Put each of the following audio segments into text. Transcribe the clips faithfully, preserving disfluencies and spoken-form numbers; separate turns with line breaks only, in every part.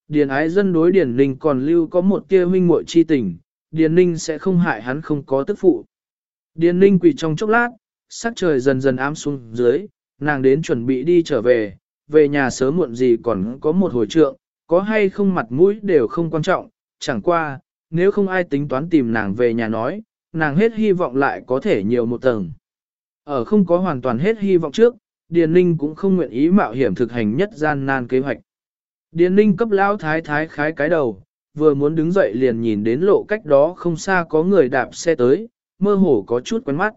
Điền ái dân đối Điền Ninh còn lưu có một tia huynh muội chi tình, Điền Ninh sẽ không hại hắn không có tức phụ. Điền Ninh quỳ trong chốc lát, sắc trời dần dần ám xuống dưới, nàng đến chuẩn bị đi trở về, về nhà sớm muộn gì còn có một hồi trượng, có hay không mặt mũi đều không quan trọng, chẳng qua, nếu không ai tính toán tìm nàng về nhà nói, nàng hết hy vọng lại có thể nhiều một tầng. Ở không có hoàn toàn hết hy vọng trước, Điền Ninh cũng không nguyện ý mạo hiểm thực hành nhất gian nan kế hoạch. Điền Ninh cấp lão thái thái khái cái đầu, vừa muốn đứng dậy liền nhìn đến lộ cách đó không xa có người đạp xe tới, mơ hồ có chút quen mắt.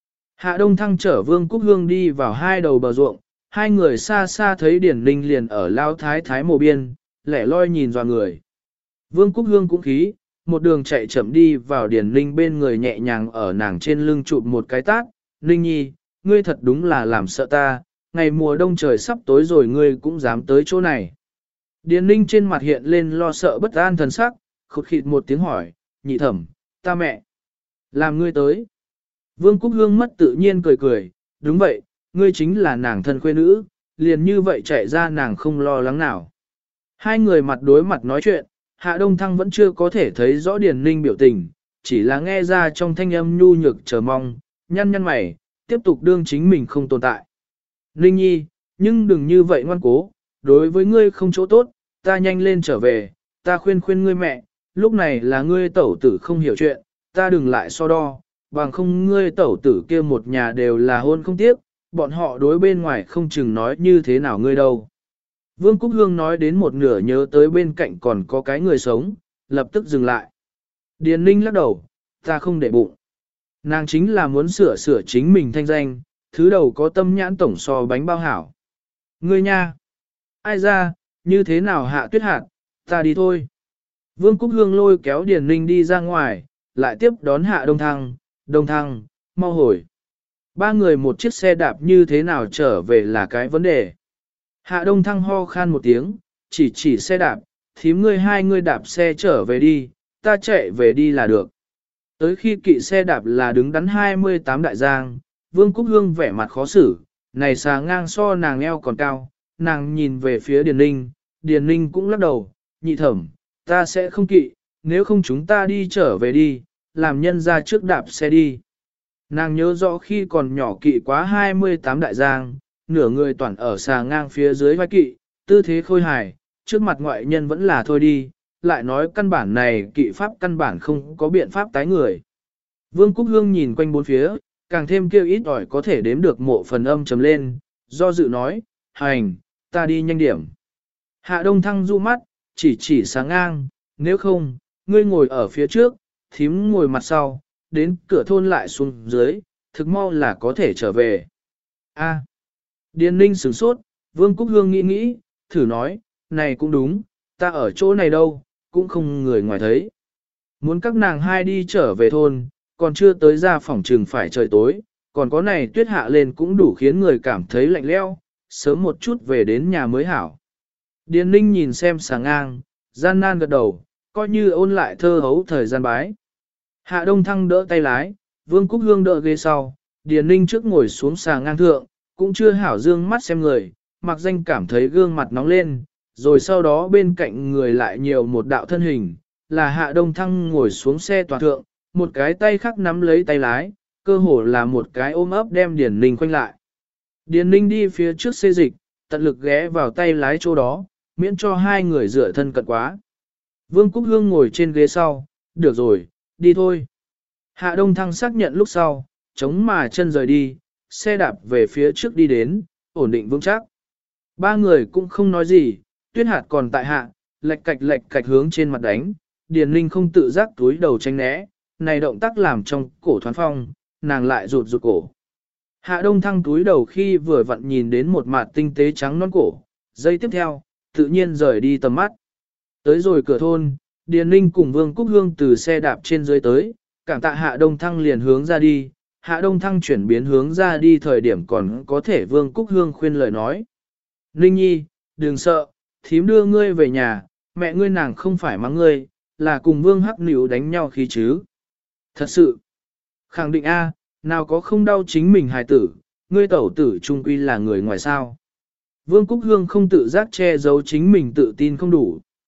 Hạ Đông Thăng chở Vương Cúc Hương đi vào hai đầu bờ ruộng, hai người xa xa thấy Điền Ninh liền ở lão thái thái mồ biên, lẻ loi nhìn dò người. Vương Cúc Hương cũng khí, một đường chạy chậm đi vào Điền Ninh bên người nhẹ nhàng ở nàng trên lưng chụp một cái tát, Ninh nhi, ngươi thật đúng là làm sợ ta, ngày mùa đông trời sắp tối rồi ngươi cũng dám tới chỗ này. Điền Ninh trên mặt hiện lên lo sợ bất an thần sắc, khụt khịt một tiếng hỏi, nhị thẩm, ta mẹ, làm ngươi tới. Vương Cúc Hương mất tự nhiên cười cười, đúng vậy, ngươi chính là nàng thân khuê nữ, liền như vậy chạy ra nàng không lo lắng nào. Hai người mặt đối mặt nói chuyện, Hạ Đông Thăng vẫn chưa có thể thấy rõ Điền Ninh biểu tình, chỉ là nghe ra trong thanh âm nhu nhược chờ mong, nhăn nhăn mày, tiếp tục đương chính mình không tồn tại. Ninh nhi, nhưng đừng như vậy ngoan cố, đối với ngươi không chỗ tốt, ta nhanh lên trở về, ta khuyên khuyên ngươi mẹ, lúc này là ngươi tẩu tử không hiểu chuyện, ta đừng lại so đo, bằng không ngươi tẩu tử kia một nhà đều là hôn không tiếc, bọn họ đối bên ngoài không chừng nói như thế nào ngươi đâu. Vương Cúc Hương nói đến một nửa nhớ tới bên cạnh còn có cái người sống, lập tức dừng lại. Điền Ninh lắc đầu, ta không để bụng. Nàng chính là muốn sửa sửa chính mình thanh danh, thứ đầu có tâm nhãn tổng so bánh bao hảo. Ngươi nha! Ai ra, như thế nào Hạ Tuyết Hạt, ta đi thôi. Vương Cúc Hương lôi kéo Điền Ninh đi ra ngoài, lại tiếp đón Hạ Đông Thăng, Đông Thăng, mau hồi. Ba người một chiếc xe đạp như thế nào trở về là cái vấn đề. Hạ Đông Thăng ho khan một tiếng, chỉ chỉ xe đạp, thím ngươi hai ngươi đạp xe trở về đi, ta chạy về đi là được. Tới khi kỵ xe đạp là đứng đắn hai mươi tám đại giang, Vương Cúc Hương vẻ mặt khó xử, này xà ngang so nàng eo còn cao, nàng nhìn về phía Điền Ninh, Điền Ninh cũng lắc đầu, nhị thẩm, ta sẽ không kỵ, nếu không chúng ta đi trở về đi, làm nhân ra trước đạp xe đi. Nàng nhớ rõ khi còn nhỏ kỵ quá hai mươi tám đại giang, nửa người toàn ở xà ngang phía dưới vai kỵ, tư thế khôi hài, trước mặt ngoại nhân vẫn là thôi đi, lại nói căn bản này kỵ pháp căn bản không có biện pháp tái người. Vương Cúc Hương nhìn quanh bốn phía, càng thêm kêu ít ỏi có thể đếm được mộ phần âm trầm lên, do dự nói, hành, ta đi nhanh điểm. Hạ Đông Thăng du mắt, chỉ chỉ sáng ngang, nếu không, ngươi ngồi ở phía trước, thím ngồi mặt sau, đến cửa thôn lại xuống dưới, thực mau là có thể trở về. A. Điền Ninh sửng sốt, Vương Cúc Hương nghĩ nghĩ, thử nói, này cũng đúng, ta ở chỗ này đâu, cũng không người ngoài thấy. Muốn các nàng hai đi trở về thôn, còn chưa tới ra phòng trừng phải trời tối, còn có này tuyết hạ lên cũng đủ khiến người cảm thấy lạnh lẽo, sớm một chút về đến nhà mới hảo. Điền Ninh nhìn xem sáng ngang, gian nan gật đầu, coi như ôn lại thơ hấu thời gian bái. Hạ Đông Thăng đỡ tay lái, Vương Cúc Hương đỡ ghế sau, Điền Ninh trước ngồi xuống sàng ngang thượng, cũng chưa hảo dương mắt xem người, mặc danh cảm thấy gương mặt nóng lên, rồi sau đó bên cạnh người lại nhiều một đạo thân hình, là Hạ Đông Thăng ngồi xuống xe toàn thượng, một cái tay khác nắm lấy tay lái, cơ hồ là một cái ôm ấp đem Điền Ninh khoanh lại. Điền Ninh đi phía trước xê dịch, tận lực ghé vào tay lái chỗ đó, miễn cho hai người dựa thân cận quá. Vương Cúc Hương ngồi trên ghế sau, được rồi, đi thôi. Hạ Đông Thăng xác nhận lúc sau, chống mà chân rời đi, xe đạp về phía trước đi đến, ổn định vững chắc. Ba người cũng không nói gì, tuyết hạt còn tại hạ, lệch cạch lệch cạch hướng trên mặt đánh, Điền Ninh không tự giác túi đầu tránh né, này động tác làm trong cổ thoáng phong, nàng lại rụt rụt cổ. Hạ Đông Thăng túi đầu khi vừa vặn nhìn đến một mặt tinh tế trắng non cổ, giây tiếp theo, tự nhiên rời đi tầm mắt. Tới rồi cửa thôn, Điền Ninh cùng Vương Cúc Hương từ xe đạp trên dưới tới, cảm tạ Hạ Đông Thăng liền hướng ra đi, Hạ Đông Thăng chuyển biến hướng ra đi thời điểm còn có thể Vương Cúc Hương khuyên lời nói. Ninh nhi, đừng sợ, thím đưa ngươi về nhà, mẹ ngươi nàng không phải mắng ngươi, là cùng Vương Hắc Nữu đánh nhau khí chứ. Thật sự, khẳng định A, nào có không đau chính mình hài tử, ngươi tẩu tử trung quy là người ngoài sao. Vương Cúc Hương không tự giác che giấu chính mình tự tin không đủ.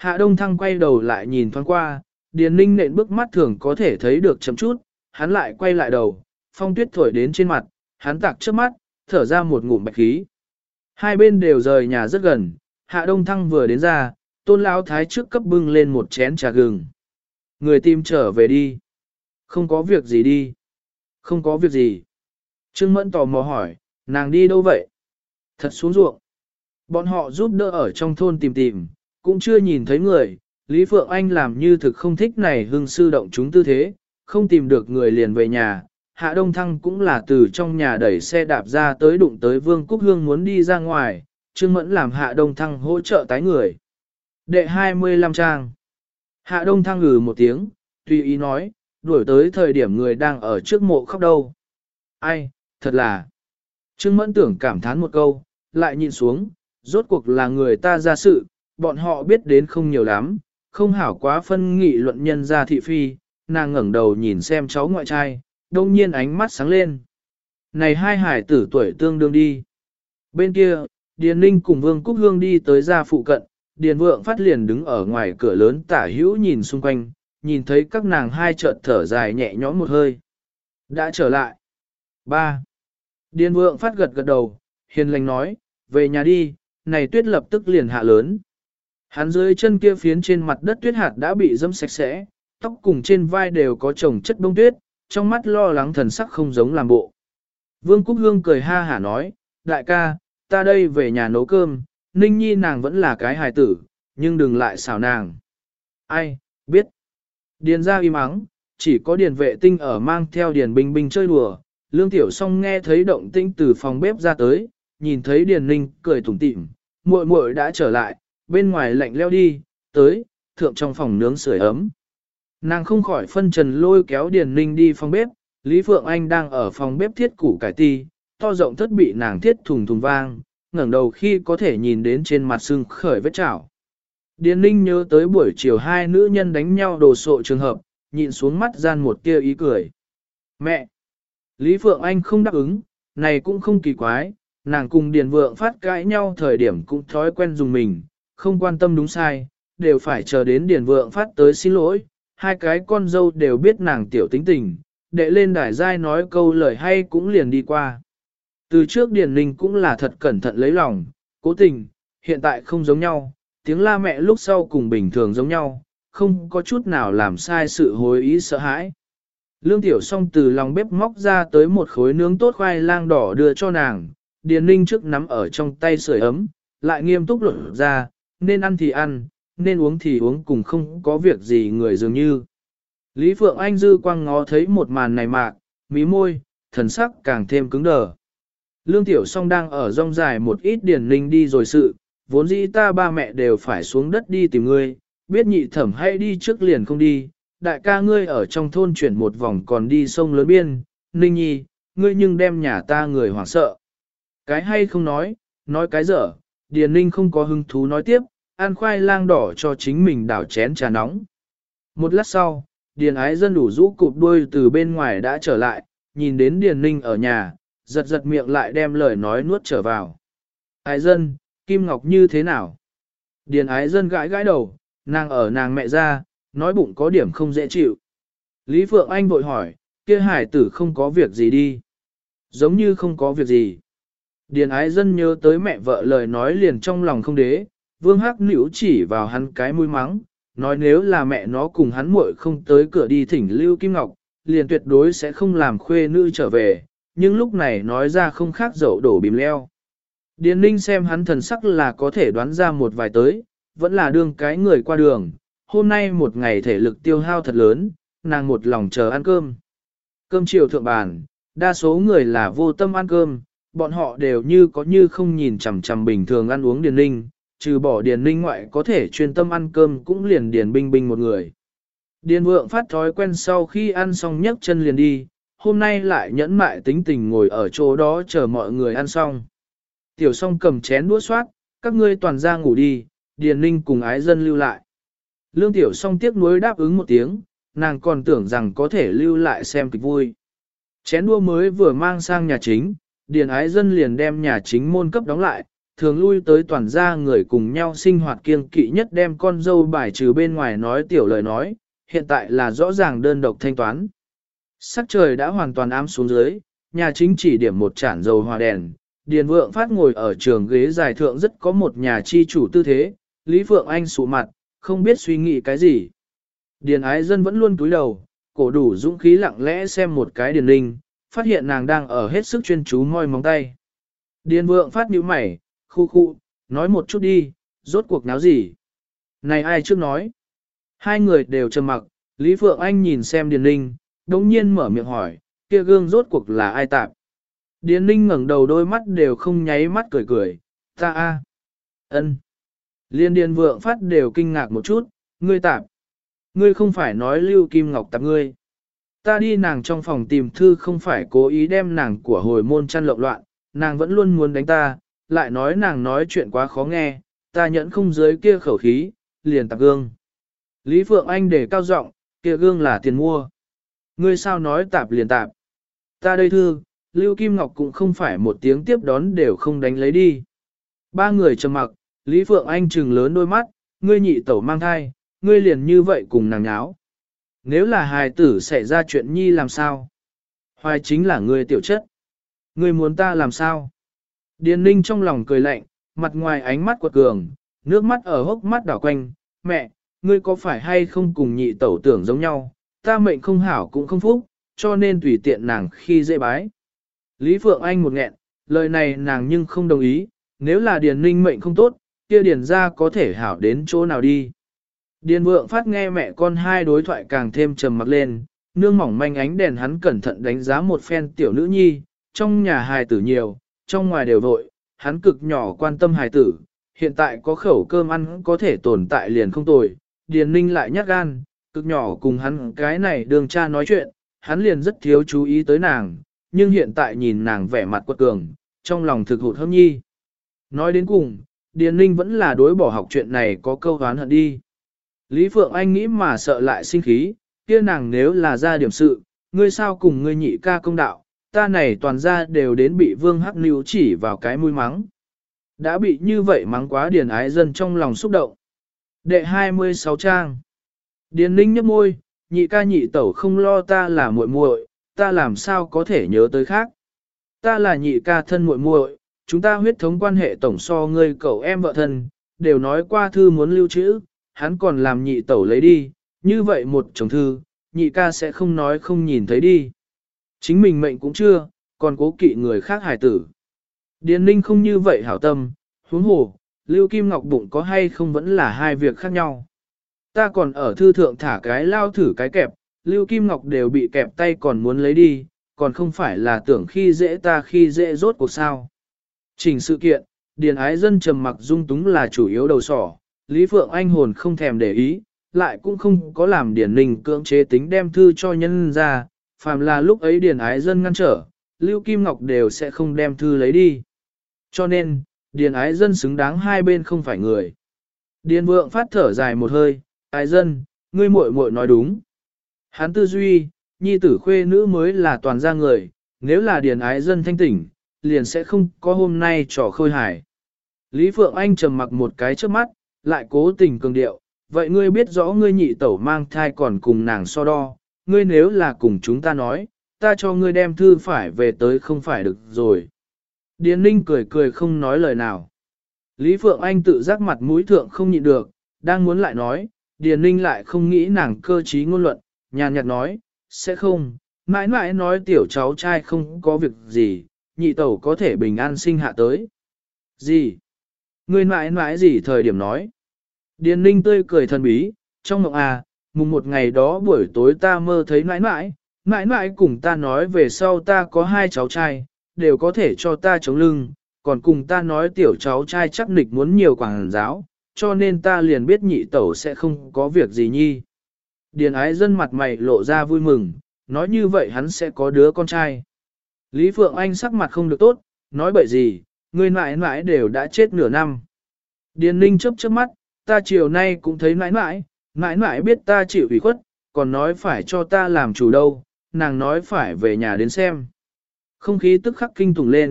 Hạ Đông Thăng quay đầu lại nhìn thoáng qua, Điền Ninh nện bước mắt thường có thể thấy được chấm chút, hắn lại quay lại đầu, phong tuyết thổi đến trên mặt, hắn tạc trước mắt, thở ra một ngụm bạch khí. Hai bên đều rời nhà rất gần, Hạ Đông Thăng vừa đến ra, Tôn Lão Thái trước cấp bưng lên một chén trà gừng. Người tìm trở về đi. Không có việc gì đi. Không có việc gì. Trương Mẫn tò mò hỏi, nàng đi đâu vậy? Thật xuống ruộng. Bọn họ giúp đỡ ở trong thôn tìm tìm, cũng chưa nhìn thấy người. Lý Phượng Anh làm như thực không thích này hưng sư động chúng tư thế, không tìm được người liền về nhà. Hạ Đông Thăng cũng là từ trong nhà đẩy xe đạp ra tới đụng tới Vương Cúc Hương muốn đi ra ngoài, Trương Mẫn làm Hạ Đông Thăng hỗ trợ tái người. Đệ hai mươi lăm trang. Hạ Đông Thăng ngừ một tiếng, tùy ý nói, đuổi tới thời điểm người đang ở trước mộ khóc đâu. Ai, thật là. Trương Mẫn tưởng cảm thán một câu, lại nhìn xuống, rốt cuộc là người ta ra sự, bọn họ biết đến không nhiều lắm, không hảo quá phân nghị luận nhân ra thị phi, nàng ngẩng đầu nhìn xem cháu ngoại trai, đông nhiên ánh mắt sáng lên. Này hai hải tử tuổi tương đương đi. Bên kia, Điền Ninh cùng Vương Cúc Hương đi tới ra phụ cận, Điền Vượng Phát liền đứng ở ngoài cửa lớn tả hữu nhìn xung quanh, nhìn thấy các nàng hai chợt thở dài nhẹ nhõm một hơi. Đã trở lại. ba. Điền Vượng Phát gật gật đầu, hiền lành nói, về nhà đi, này tuyết lập tức liền hạ lớn. Hắn dưới chân kia phiến trên mặt đất tuyết hạt đã bị dẫm sạch sẽ, tóc cùng trên vai đều có chồng chất bông tuyết, trong mắt lo lắng thần sắc không giống làm bộ. Vương Cúc Hương cười ha hả nói, đại ca, ta đây về nhà nấu cơm, Ninh Nhi nàng vẫn là cái hài tử, nhưng đừng lại xảo nàng. Ai, biết. Điền ra im ắng, chỉ có điền vệ tinh ở mang theo điền binh binh chơi đùa. Lương Tiểu Song nghe thấy động tĩnh từ phòng bếp ra tới, nhìn thấy điền ninh cười tủm tỉm, muội muội đã trở lại, bên ngoài lạnh leo đi, tới, thượng trong phòng nướng sưởi ấm. Nàng không khỏi phân trần lôi kéo điền ninh đi phòng bếp, Lý Phượng Anh đang ở phòng bếp thiết củ cải ti, to rộng thất bị nàng thiết thùng thùng vang, ngẩng đầu khi có thể nhìn đến trên mặt sưng khởi vết chảo. Điền ninh nhớ tới buổi chiều hai nữ nhân đánh nhau đồ sộ trường hợp, nhịn xuống mắt gian một tia ý cười. Mẹ! Lý Phượng Anh không đáp ứng, này cũng không kỳ quái, nàng cùng Điền Vượng Phát cãi nhau thời điểm cũng thói quen dùng mình, không quan tâm đúng sai, đều phải chờ đến Điền Vượng Phát tới xin lỗi, hai cái con dâu đều biết nàng tiểu tính tình, đệ lên đài giai nói câu lời hay cũng liền đi qua. Từ trước Điền Ninh cũng là thật cẩn thận lấy lòng, cố tình, hiện tại không giống nhau, tiếng la mẹ lúc sau cùng bình thường giống nhau, không có chút nào làm sai sự hối ý sợ hãi. Lương Tiểu Song từ lòng bếp móc ra tới một khối nướng tốt khoai lang đỏ đưa cho nàng, Điền Ninh trước nắm ở trong tay sưởi ấm, lại nghiêm túc luận ra, nên ăn thì ăn, nên uống thì uống cùng không có việc gì người dường như. Lý Phượng Anh dư quang ngó thấy một màn này mạc, mí môi, thần sắc càng thêm cứng đờ. Lương Tiểu Song đang ở rong dài một ít Điền Ninh đi rồi sự, vốn dĩ ta ba mẹ đều phải xuống đất đi tìm ngươi, biết nhị thẩm hay đi trước liền không đi, đại ca ngươi ở trong thôn chuyển một vòng còn đi sông lớn biên, Ninh Nhi, ngươi nhưng đem nhà ta người hoảng sợ. Cái hay không nói, nói cái dở, Điền Ninh không có hứng thú nói tiếp, ăn khoai lang đỏ cho chính mình đảo chén trà nóng. Một lát sau, Điền Ái Dân đủ rũ cụp đuôi từ bên ngoài đã trở lại, nhìn đến Điền Ninh ở nhà, giật giật miệng lại đem lời nói nuốt trở vào. Ái Dân, Kim Ngọc như thế nào? Điền Ái Dân gãi gãi đầu, nàng ở nàng mẹ ra, nói bụng có điểm không dễ chịu. Lý Phượng Anh vội hỏi, kia hải tử không có việc gì đi. Giống như không có việc gì. Điền Ái Dân nhớ tới mẹ vợ lời nói liền trong lòng không đế, Vương Hắc Nữu chỉ vào hắn cái mũi mắng, nói nếu là mẹ nó cùng hắn muội không tới cửa đi thỉnh Lưu Kim Ngọc, liền tuyệt đối sẽ không làm khuê nữ trở về, nhưng lúc này nói ra không khác dậu đổ bìm leo. Điền Ninh xem hắn thần sắc là có thể đoán ra một vài tới, vẫn là đương cái người qua đường, hôm nay một ngày thể lực tiêu hao thật lớn, nàng một lòng chờ ăn cơm. Cơm chiều thượng bàn, đa số người là vô tâm ăn cơm, bọn họ đều như có như không nhìn chằm chằm bình thường ăn uống Điền Ninh, trừ bỏ Điền Ninh ngoại có thể chuyên tâm ăn cơm cũng liền Điền Binh Binh một người. Điền Vượng Phát thói quen sau khi ăn xong nhấc chân liền đi, hôm nay lại nhẫn mại tính tình ngồi ở chỗ đó chờ mọi người ăn xong. Tiểu Song cầm chén đũa soát, các ngươi toàn ra ngủ đi, Điền Ninh cùng Ái Dân lưu lại. Lương Tiểu Song tiếc nuối đáp ứng một tiếng, nàng còn tưởng rằng có thể lưu lại xem kịch vui. Chén đũa mới vừa mang sang nhà chính, Điền Ái Dân liền đem nhà chính môn cấp đóng lại, thường lui tới toàn gia người cùng nhau sinh hoạt kiêng kỵ nhất đem con dâu bài trừ bên ngoài nói tiểu lời nói, hiện tại là rõ ràng đơn độc thanh toán. Sắc trời đã hoàn toàn ám xuống dưới, nhà chính chỉ điểm một chản dầu hòa đèn, Điền Vượng Phát ngồi ở trường ghế dài thượng rất có một nhà chi chủ tư thế, Lý Phượng Anh sụ mặt, không biết suy nghĩ cái gì. Điền Ái Dân vẫn luôn cúi đầu, cổ đủ dũng khí lặng lẽ xem một cái Điền Ninh, phát hiện nàng đang ở hết sức chuyên chú moi móng tay. Điền Vượng Phát nhíu mày, khu khu, nói một chút đi, rốt cuộc náo gì? Này ai trước nói? Hai người đều trầm mặc, Lý Phượng Anh nhìn xem Điền Ninh, đống nhiên mở miệng hỏi, kia gương rốt cuộc là ai tạp? Điền Ninh ngẩng đầu đôi mắt đều không nháy mắt cười cười, ta a, ân. Liên Điền Vượng Phát đều kinh ngạc một chút, ngươi tạp. Ngươi không phải nói Lưu Kim Ngọc tạp ngươi. Ta đi nàng trong phòng tìm thư không phải cố ý đem nàng của hồi môn chăn lộn loạn, nàng vẫn luôn muốn đánh ta, lại nói nàng nói chuyện quá khó nghe, ta nhẫn không dưới kia khẩu khí, liền tạp gương. Lý Phượng Anh để cao giọng, kia gương là tiền mua. Ngươi sao nói tạp liền tạp. Ta đây thư, Lưu Kim Ngọc cũng không phải một tiếng tiếp đón đều không đánh lấy đi. Ba người trầm mặc, Lý Phượng Anh trừng lớn đôi mắt, ngươi nhị tẩu mang thai, ngươi liền như vậy cùng nàng nháo. Nếu là hài tử xảy ra chuyện nhi làm sao? Hoài chính là ngươi tiểu chất. Ngươi muốn ta làm sao? Điền Ninh trong lòng cười lạnh, mặt ngoài ánh mắt quật cường, nước mắt ở hốc mắt đảo quanh. Mẹ, ngươi có phải hay không cùng nhị tẩu tưởng giống nhau? Ta mệnh không hảo cũng không phúc, cho nên tùy tiện nàng khi dễ bái. Lý Phượng Anh một nghẹn, lời này nàng nhưng không đồng ý, nếu là Điền Ninh mệnh không tốt, kia Điền ra có thể hảo đến chỗ nào đi. Điền Vượng Phát nghe mẹ con hai đối thoại càng thêm trầm mặc lên, nương mỏng manh ánh đèn hắn cẩn thận đánh giá một phen tiểu nữ nhi, trong nhà hài tử nhiều, trong ngoài đều vội, hắn cực nhỏ quan tâm hài tử, hiện tại có khẩu cơm ăn có thể tồn tại liền không tồi, Điền Ninh lại nhát gan, cực nhỏ cùng hắn cái này đường cha nói chuyện, hắn liền rất thiếu chú ý tới nàng, nhưng hiện tại nhìn nàng vẻ mặt quật cường, trong lòng thực hụt hâm nhi. Nói đến cùng, Điền Ninh vẫn là đối bỏ học chuyện này có câu oán hận đi. Lý Phượng Anh nghĩ mà sợ lại sinh khí, kia nàng nếu là ra điểm sự, ngươi sao cùng ngươi nhị ca công đạo, ta này toàn ra đều đến bị Vương Hắc Nưu chỉ vào cái mũi mắng. Đã bị như vậy mắng quá Điền Ái Dân trong lòng xúc động. Đệ hai mươi sáu trang. Điền Ninh nhấp môi, nhị ca nhị tẩu không lo ta là muội muội, ta làm sao có thể nhớ tới khác. Ta là nhị ca thân muội muội, chúng ta huyết thống quan hệ tổng so ngươi cậu em vợ thân, đều nói qua thư muốn lưu trữ, hắn còn làm nhị tẩu lấy đi, như vậy một chồng thư, nhị ca sẽ không nói không nhìn thấy đi. Chính mình mệnh cũng chưa, còn cố kỵ người khác hài tử. Điền Ninh không như vậy hảo tâm, huống hồ, Lưu Kim Ngọc bụng có hay không vẫn là hai việc khác nhau. Ta còn ở thư thượng thả cái lao thử cái kẹp, Lưu Kim Ngọc đều bị kẹp tay còn muốn lấy đi, còn không phải là tưởng khi dễ ta khi dễ rốt cuộc sao. Trình sự kiện, Điền Ái Dân trầm mặc dung túng là chủ yếu đầu sỏ, Lý Phượng Anh hồn không thèm để ý, lại cũng không có làm Điền Ninh cưỡng chế tính đem thư cho nhân ra, phàm là lúc ấy Điền Ái Dân ngăn trở, Lưu Kim Ngọc đều sẽ không đem thư lấy đi. Cho nên, Điền Ái Dân xứng đáng hai bên không phải người. Điền Vượng Phát thở dài một hơi, Ái Dân, ngươi muội muội nói đúng. Hắn tư duy, nhi tử khuê nữ mới là toàn gia người, nếu là Điền Ái Dân thanh tỉnh, liền sẽ không có hôm nay trò khôi hài. Lý Phượng Anh trầm mặc một cái trước mắt, lại cố tình cường điệu, vậy ngươi biết rõ ngươi nhị tẩu mang thai còn cùng nàng so đo, ngươi nếu là cùng chúng ta nói, ta cho ngươi đem thư phải về tới không phải được rồi. Điền Ninh cười cười không nói lời nào. Lý Phượng Anh tự giác mặt mũi thượng không nhịn được, đang muốn lại nói, Điền Ninh lại không nghĩ nàng cơ trí ngôn luận, nhàn nhạt nói, sẽ không, mãi mãi nói tiểu cháu trai không có việc gì, nhị tẩu có thể bình an sinh hạ tới. Gì? Ngươi mãi mãi gì thời điểm nói? Điền Ninh tươi cười thần bí, trong mộng à, mùng một ngày đó buổi tối ta mơ thấy mãi mãi, mãi mãi cùng ta nói về sau ta có hai cháu trai, đều có thể cho ta chống lưng, còn cùng ta nói tiểu cháu trai chắc nịch muốn nhiều quảng giáo, cho nên ta liền biết nhị tẩu sẽ không có việc gì nhi. Điền Ái Dân mặt mày lộ ra vui mừng, nói như vậy hắn sẽ có đứa con trai. Lý Phượng Anh sắc mặt không được tốt, nói bậy gì, người mãi mãi đều đã chết nửa năm. Điền Ninh chớp chớp mắt, ta chiều nay cũng thấy mãi mãi, mãi mãi biết ta chịu ủy khuất, còn nói phải cho ta làm chủ đâu, nàng nói phải về nhà đến xem. Không khí tức khắc kinh tủng lên,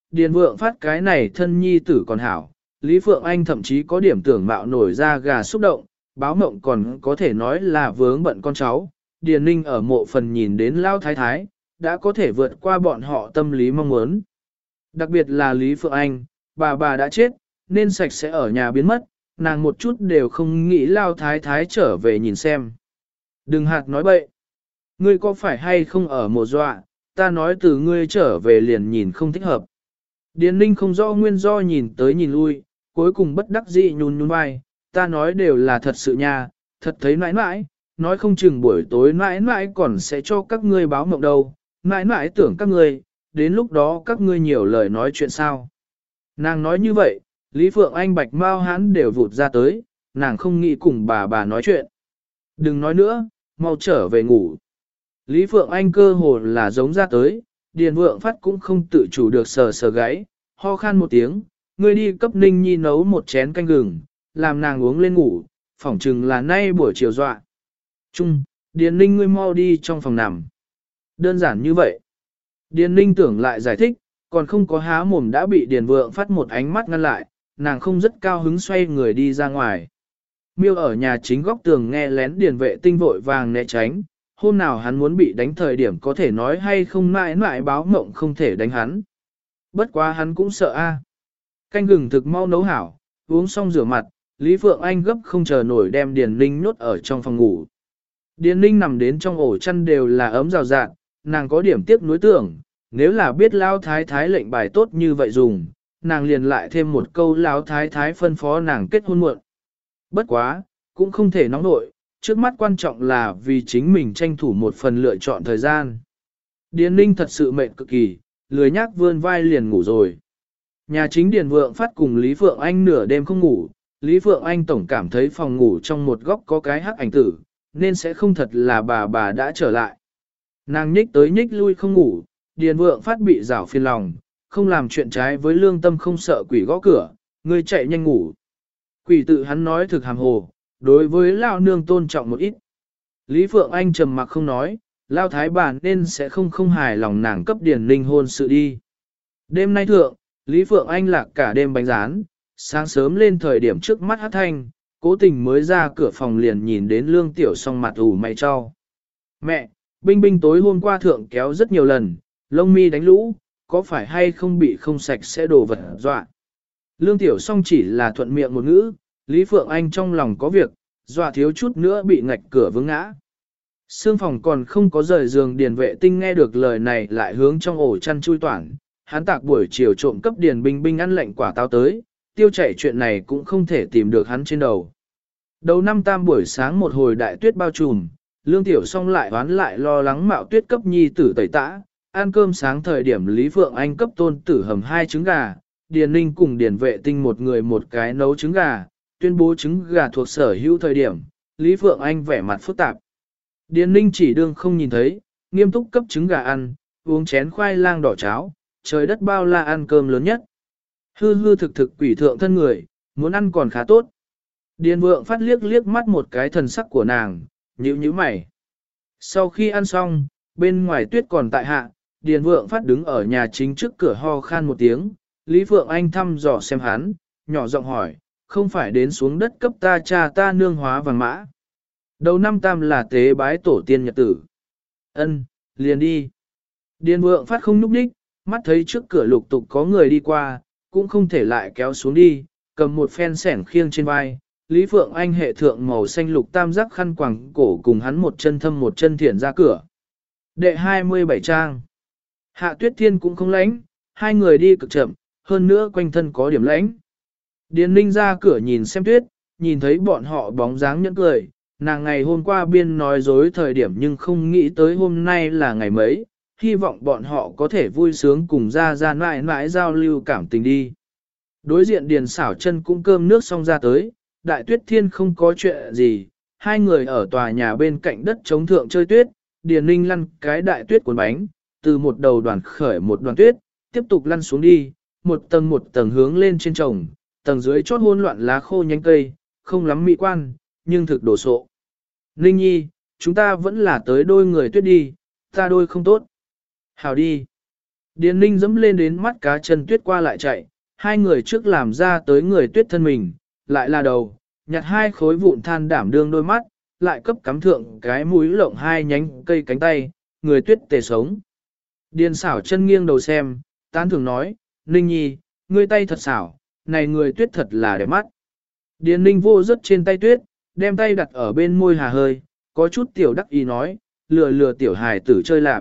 Điền Vượng Phát cái này thân nhi tử còn hảo, Lý Phượng Anh thậm chí có điểm tưởng mạo nổi ra gà xúc động, báo mộng còn có thể nói là vướng bận con cháu. Điền Ninh ở mộ phần nhìn đến Lao Thái Thái, đã có thể vượt qua bọn họ tâm lý mong muốn. Đặc biệt là Lý Phượng Anh, bà bà đã chết, nên sạch sẽ ở nhà biến mất, nàng một chút đều không nghĩ Lao Thái Thái trở về nhìn xem. Đừng hạt nói bậy. Ngươi có phải hay không ở mộ dọa, ta nói từ ngươi trở về liền nhìn không thích hợp. Điền Ninh không rõ nguyên do nhìn tới nhìn lui, cuối cùng bất đắc dĩ nhún nhún vai, ta nói đều là thật sự nha, thật thấy mãi mãi, nói không chừng buổi tối mãi mãi còn sẽ cho các ngươi báo mộng đâu, mãi mãi tưởng các ngươi, đến lúc đó các ngươi nhiều lời nói chuyện sao. Nàng nói như vậy, Lý Phượng Anh bạch mau hãn đều vụt ra tới, nàng không nghĩ cùng bà bà nói chuyện. Đừng nói nữa, mau trở về ngủ. Lý Phượng Anh cơ hồ là giống ra tới, Điền Vượng Phát cũng không tự chủ được sờ sờ gáy, ho khan một tiếng, ngươi đi cấp Ninh Nhi nấu một chén canh gừng, làm nàng uống lên ngủ, phỏng chừng là nay buổi chiều dọa. Trung, Điền Ninh ngươi mau đi trong phòng nằm. Đơn giản như vậy. Điền Ninh tưởng lại giải thích, còn không có há mồm đã bị Điền Vượng Phát một ánh mắt ngăn lại, nàng không rất cao hứng xoay người đi ra ngoài. Miêu ở nhà chính góc tường nghe lén Điền Vệ Tinh vội vàng né tránh, hôm nào hắn muốn bị đánh thời điểm có thể nói hay không mãi mãi báo mộng không thể đánh hắn. Bất quá hắn cũng sợ a. Canh gừng thực mau nấu hảo, uống xong rửa mặt, Lý Phượng Anh gấp không chờ nổi đem Điền Ninh nhốt ở trong phòng ngủ. Điền Ninh nằm đến trong ổ chăn đều là ấm rào rạt, nàng có điểm tiếc nuối tưởng, nếu là biết Lão Thái Thái lệnh bài tốt như vậy dùng, nàng liền lại thêm một câu Lão Thái Thái phân phó nàng kết hôn muộn. Bất quá, cũng không thể nóng nội, trước mắt quan trọng là vì chính mình tranh thủ một phần lựa chọn thời gian. Điền Ninh thật sự mệt cực kỳ, lười nhác vươn vai liền ngủ rồi. Nhà chính Điền Vượng Phát cùng Lý Phượng Anh nửa đêm không ngủ, Lý Phượng Anh tổng cảm thấy phòng ngủ trong một góc có cái hắc ảnh tử, nên sẽ không thật là bà bà đã trở lại. Nàng nhích tới nhích lui không ngủ, Điền Vượng Phát bị rảo phiền lòng, không làm chuyện trái với lương tâm không sợ quỷ gõ cửa, ngươi chạy nhanh ngủ. Quỷ tự hắn nói thực hàm hồ, đối với Lao nương tôn trọng một ít. Lý Phượng Anh trầm mặc không nói, Lao thái bà nên sẽ không không hài lòng nàng cấp Điền Ninh hôn sự đi. Đêm nay thượng, Lý Phượng Anh lạc cả đêm bánh rán, sáng sớm lên thời điểm trước mắt hát thanh, cố tình mới ra cửa phòng liền nhìn đến Lương Tiểu Song mặt ủ mày cho. Mẹ, Binh Binh tối hôm qua thượng kéo rất nhiều lần, lông mi đánh lũ, có phải hay không bị không sạch sẽ đổ vật dọa. Lương Tiểu Song chỉ là thuận miệng một ngữ, Lý Phượng Anh trong lòng có việc, dọa thiếu chút nữa bị ngạch cửa vướng ngã. Sương phòng còn không có rời giường Điền Vệ Tinh nghe được lời này lại hướng trong ổ chăn chui toản, hắn tạc buổi chiều trộm cấp Điền Binh Binh ăn lệnh quả táo tới, tiêu chảy chuyện này cũng không thể tìm được hắn trên đầu. Đầu năm tam buổi sáng một hồi đại tuyết bao trùm, Lương Tiểu Song lại oán lại lo lắng mạo tuyết cấp nhi tử tẩy tã, ăn cơm sáng thời điểm Lý Phượng Anh cấp tôn tử hầm hai trứng gà, Điền Ninh cùng Điền Vệ Tinh một người một cái nấu trứng gà, tuyên bố trứng gà thuộc sở hữu thời điểm, Lý Phượng Anh vẻ mặt phức tạp. Điền Ninh chỉ đương không nhìn thấy, nghiêm túc cấp trứng gà ăn, uống chén khoai lang đỏ cháo, trời đất bao la ăn cơm lớn nhất. Hư hư thực thực quỷ thượng thân người, muốn ăn còn khá tốt. Điền Vượng Phát liếc liếc mắt một cái thần sắc của nàng, nhíu nhíu mày. Sau khi ăn xong, bên ngoài tuyết còn tại hạ, Điền Vượng Phát đứng ở nhà chính trước cửa ho khan một tiếng, Lý Phượng Anh thăm dò xem hắn, nhỏ giọng hỏi, không phải đến xuống đất cấp ta cha ta nương hóa vàng mã. Đầu năm tam là tế bái tổ tiên nhật tử. Ân, liền đi. Điền Vượng Phát không nhúc nhích, mắt thấy trước cửa lục tục có người đi qua, cũng không thể lại kéo xuống đi, cầm một phen sẻn khiêng trên vai. Lý Phượng Anh hệ thượng màu xanh lục tam giác khăn quàng cổ cùng hắn một chân thâm một chân thiện ra cửa. Đệ hai mươi bảy trang. Hạ Tuyết Thiên cũng không lánh, hai người đi cực chậm, hơn nữa quanh thân có điểm lánh. Điền Ninh ra cửa nhìn xem tuyết, nhìn thấy bọn họ bóng dáng nhẫn cười, nàng ngày hôm qua biên nói dối thời điểm nhưng không nghĩ tới hôm nay là ngày mấy, hy vọng bọn họ có thể vui sướng cùng ra ra mãi mãi giao lưu cảm tình đi. Đối diện Điền xảo chân cũng cơm nước xong ra tới, Đại Tuyết Thiên không có chuyện gì, hai người ở tòa nhà bên cạnh đất chống thượng chơi tuyết, Điền Ninh lăn cái đại tuyết cuốn bánh, từ một đầu đoàn khởi một đoàn tuyết, tiếp tục lăn xuống đi, một tầng một tầng hướng lên trên trồng, tầng dưới chót hỗn loạn lá khô nhánh cây, không lắm mỹ quan, nhưng thực đổ sộ. Ninh nhi, chúng ta vẫn là tới đôi người tuyết đi, ta đôi không tốt. Hào đi. Điền ninh dẫm lên đến mắt cá chân tuyết qua lại chạy, hai người trước làm ra tới người tuyết thân mình, lại là đầu, nhặt hai khối vụn than đảm đương đôi mắt, lại cấp cắm thượng cái mũi lộng hai nhánh cây cánh tay, người tuyết tề sống. Điền xảo chân nghiêng đầu xem, tán thường nói, Ninh nhi, ngươi tay thật xảo, này người tuyết thật là đẹp mắt. Điền ninh vô rất trên tay tuyết, đem tay đặt ở bên môi hà hơi, có chút tiểu đắc ý nói, lừa lừa tiểu hài tử chơi lạp.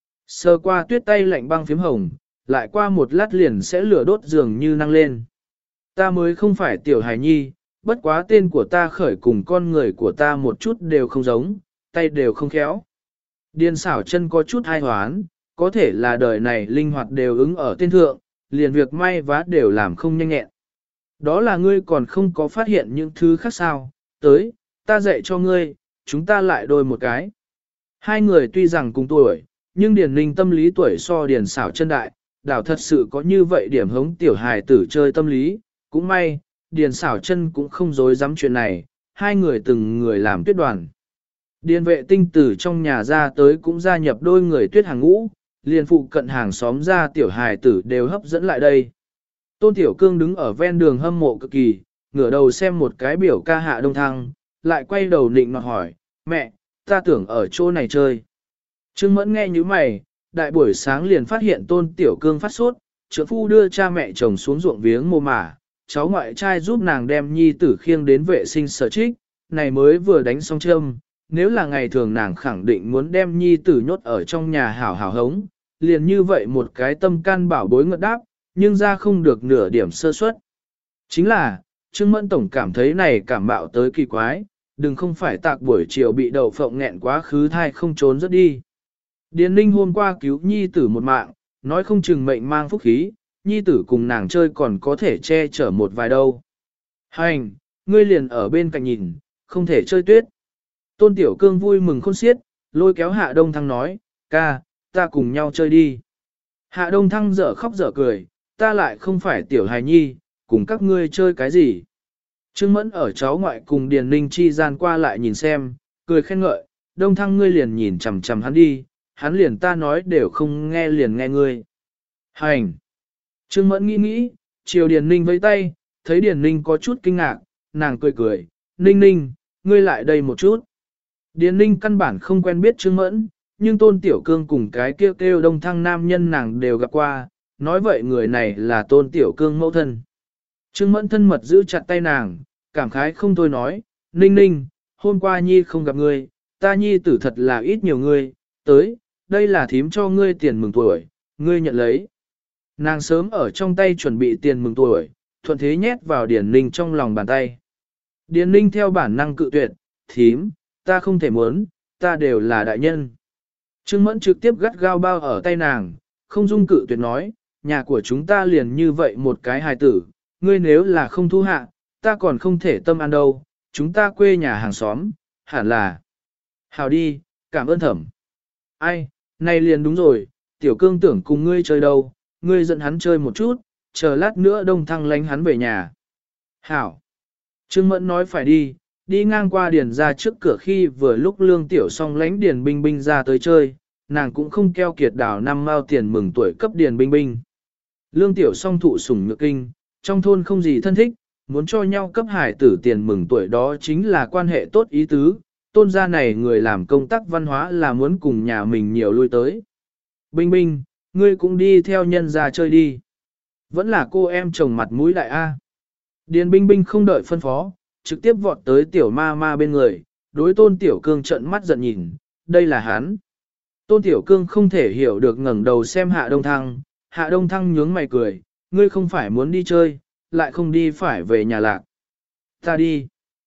Sơ qua tuyết tay lạnh băng phím hồng, lại qua một lát liền sẽ lửa đốt dường như năng lên. Ta mới không phải tiểu hài nhi, bất quá tên của ta khởi cùng con người của ta một chút đều không giống, tay đều không khéo. Điền xảo chân có chút hai hoán, có thể là đời này linh hoạt đều ứng ở tên thượng, liền việc may vá đều làm không nhanh nhẹn. Đó là ngươi còn không có phát hiện những thứ khác sao, tới, ta dạy cho ngươi, chúng ta lại đôi một cái. Hai người tuy rằng cùng tuổi, nhưng Điền Ninh tâm lý tuổi so Điền xảo chân đại, đảo thật sự có như vậy điểm hống tiểu hài tử chơi tâm lý, cũng may, Điền xảo chân cũng không dối dám chuyện này, hai người từng người làm tuyết đoàn. Điền vệ tinh tử trong nhà ra tới cũng gia nhập đôi người tuyết hàng ngũ, liền phụ cận hàng xóm ra tiểu hài tử đều hấp dẫn lại đây. Tôn Tiểu Cương đứng ở ven đường hâm mộ cực kỳ, ngửa đầu xem một cái biểu ca Hạ Đông Thăng, lại quay đầu nịnh nọt hỏi, mẹ, ta tưởng ở chỗ này chơi. Trương Mẫn nghe như mày, đại buổi sáng liền phát hiện Tôn Tiểu Cương phát sốt, trưởng phu đưa cha mẹ chồng xuống ruộng viếng mồ mả, cháu ngoại trai giúp nàng đem nhi tử khiêng đến vệ sinh sở trích, này mới vừa đánh xong châm, nếu là ngày thường nàng khẳng định muốn đem nhi tử nhốt ở trong nhà hảo hảo hống, liền như vậy một cái tâm can bảo bối ngợt đáp, nhưng ra không được nửa điểm sơ suất. Chính là, Trương Mẫn Tổng cảm thấy này cảm bạo tới kỳ quái, đừng không phải tạc buổi chiều bị đậu phộng nghẹn quá khứ thai không trốn rất đi. Điền Ninh hôm qua cứu nhi tử một mạng, nói không chừng mệnh mang phúc khí, nhi tử cùng nàng chơi còn có thể che chở một vài đâu. Hành, ngươi liền ở bên cạnh nhìn, không thể chơi tuyết. Tôn Tiểu Cương vui mừng khôn xiết, lôi kéo Hạ Đông Thăng nói, ca, ta cùng nhau chơi đi. Hạ Đông Thăng dở khóc dở cười, ta lại không phải tiểu hài nhi, cùng các ngươi chơi cái gì. Trương Mẫn ở cháu ngoại cùng Điền Ninh chi gian qua lại nhìn xem, cười khen ngợi, Đông Thăng ngươi liền nhìn chằm chằm hắn đi, hắn liền ta nói đều không nghe liền nghe ngươi. Hành! Trương Mẫn nghĩ nghĩ, chiều Điền Ninh với tay, thấy Điền Ninh có chút kinh ngạc, nàng cười cười, Ninh Ninh, ngươi lại đây một chút. Điền Ninh căn bản không quen biết Trương Mẫn, nhưng Tôn Tiểu Cương cùng cái kêu kêu Đông Thăng nam nhân nàng đều gặp qua, nói vậy người này là Tôn Tiểu Cương mẫu thân. Trương Mẫn thân mật giữ chặt tay nàng, cảm khái không thôi nói, Ninh Ninh, hôm qua Nhi không gặp ngươi, ta Nhi tử thật là ít nhiều ngươi, tới, đây là thím cho ngươi tiền mừng tuổi, ngươi nhận lấy. Nàng sớm ở trong tay chuẩn bị tiền mừng tuổi, thuận thế nhét vào Điền Ninh trong lòng bàn tay. Điền Ninh theo bản năng cự tuyệt, thím, ta không thể muốn, ta đều là đại nhân. Trương Mẫn trực tiếp gắt gao bao ở tay nàng, không dung cự tuyệt nói, nhà của chúng ta liền như vậy một cái hài tử, ngươi nếu là không thu hạ, ta còn không thể tâm ăn đâu, chúng ta quê nhà hàng xóm, hẳn là. Hào đi, cảm ơn thẩm. Ai, này liền đúng rồi, Tiểu Cương tưởng cùng ngươi chơi đâu, ngươi dẫn hắn chơi một chút, chờ lát nữa Đông Thăng lánh hắn về nhà. Hảo. Trương Mẫn nói phải đi, đi ngang qua điền ra trước cửa khi vừa lúc Lương Tiểu Song lánh điền binh binh ra tới chơi, nàng cũng không keo kiệt đảo năm mao tiền mừng tuổi cấp điền binh binh. Lương Tiểu Song thụ sủng nhược kinh, trong thôn không gì thân thích, muốn cho nhau cấp hải tử tiền mừng tuổi đó chính là quan hệ tốt ý tứ, tôn gia này người làm công tác văn hóa là muốn cùng nhà mình nhiều lui tới. Binh binh, ngươi cũng đi theo nhân ra chơi đi. Vẫn là cô em chồng mặt mũi đại A. Điền binh binh không đợi phân phó, trực tiếp vọt tới tiểu ma ma bên người, đối Tôn Tiểu Cương trợn mắt giận nhìn, đây là hắn. Tôn Tiểu Cương không thể hiểu được ngẩng đầu xem Hạ Đông Thăng, Hạ Đông Thăng nhướng mày cười, ngươi không phải muốn đi chơi, lại không đi phải về nhà lạc. Ta đi,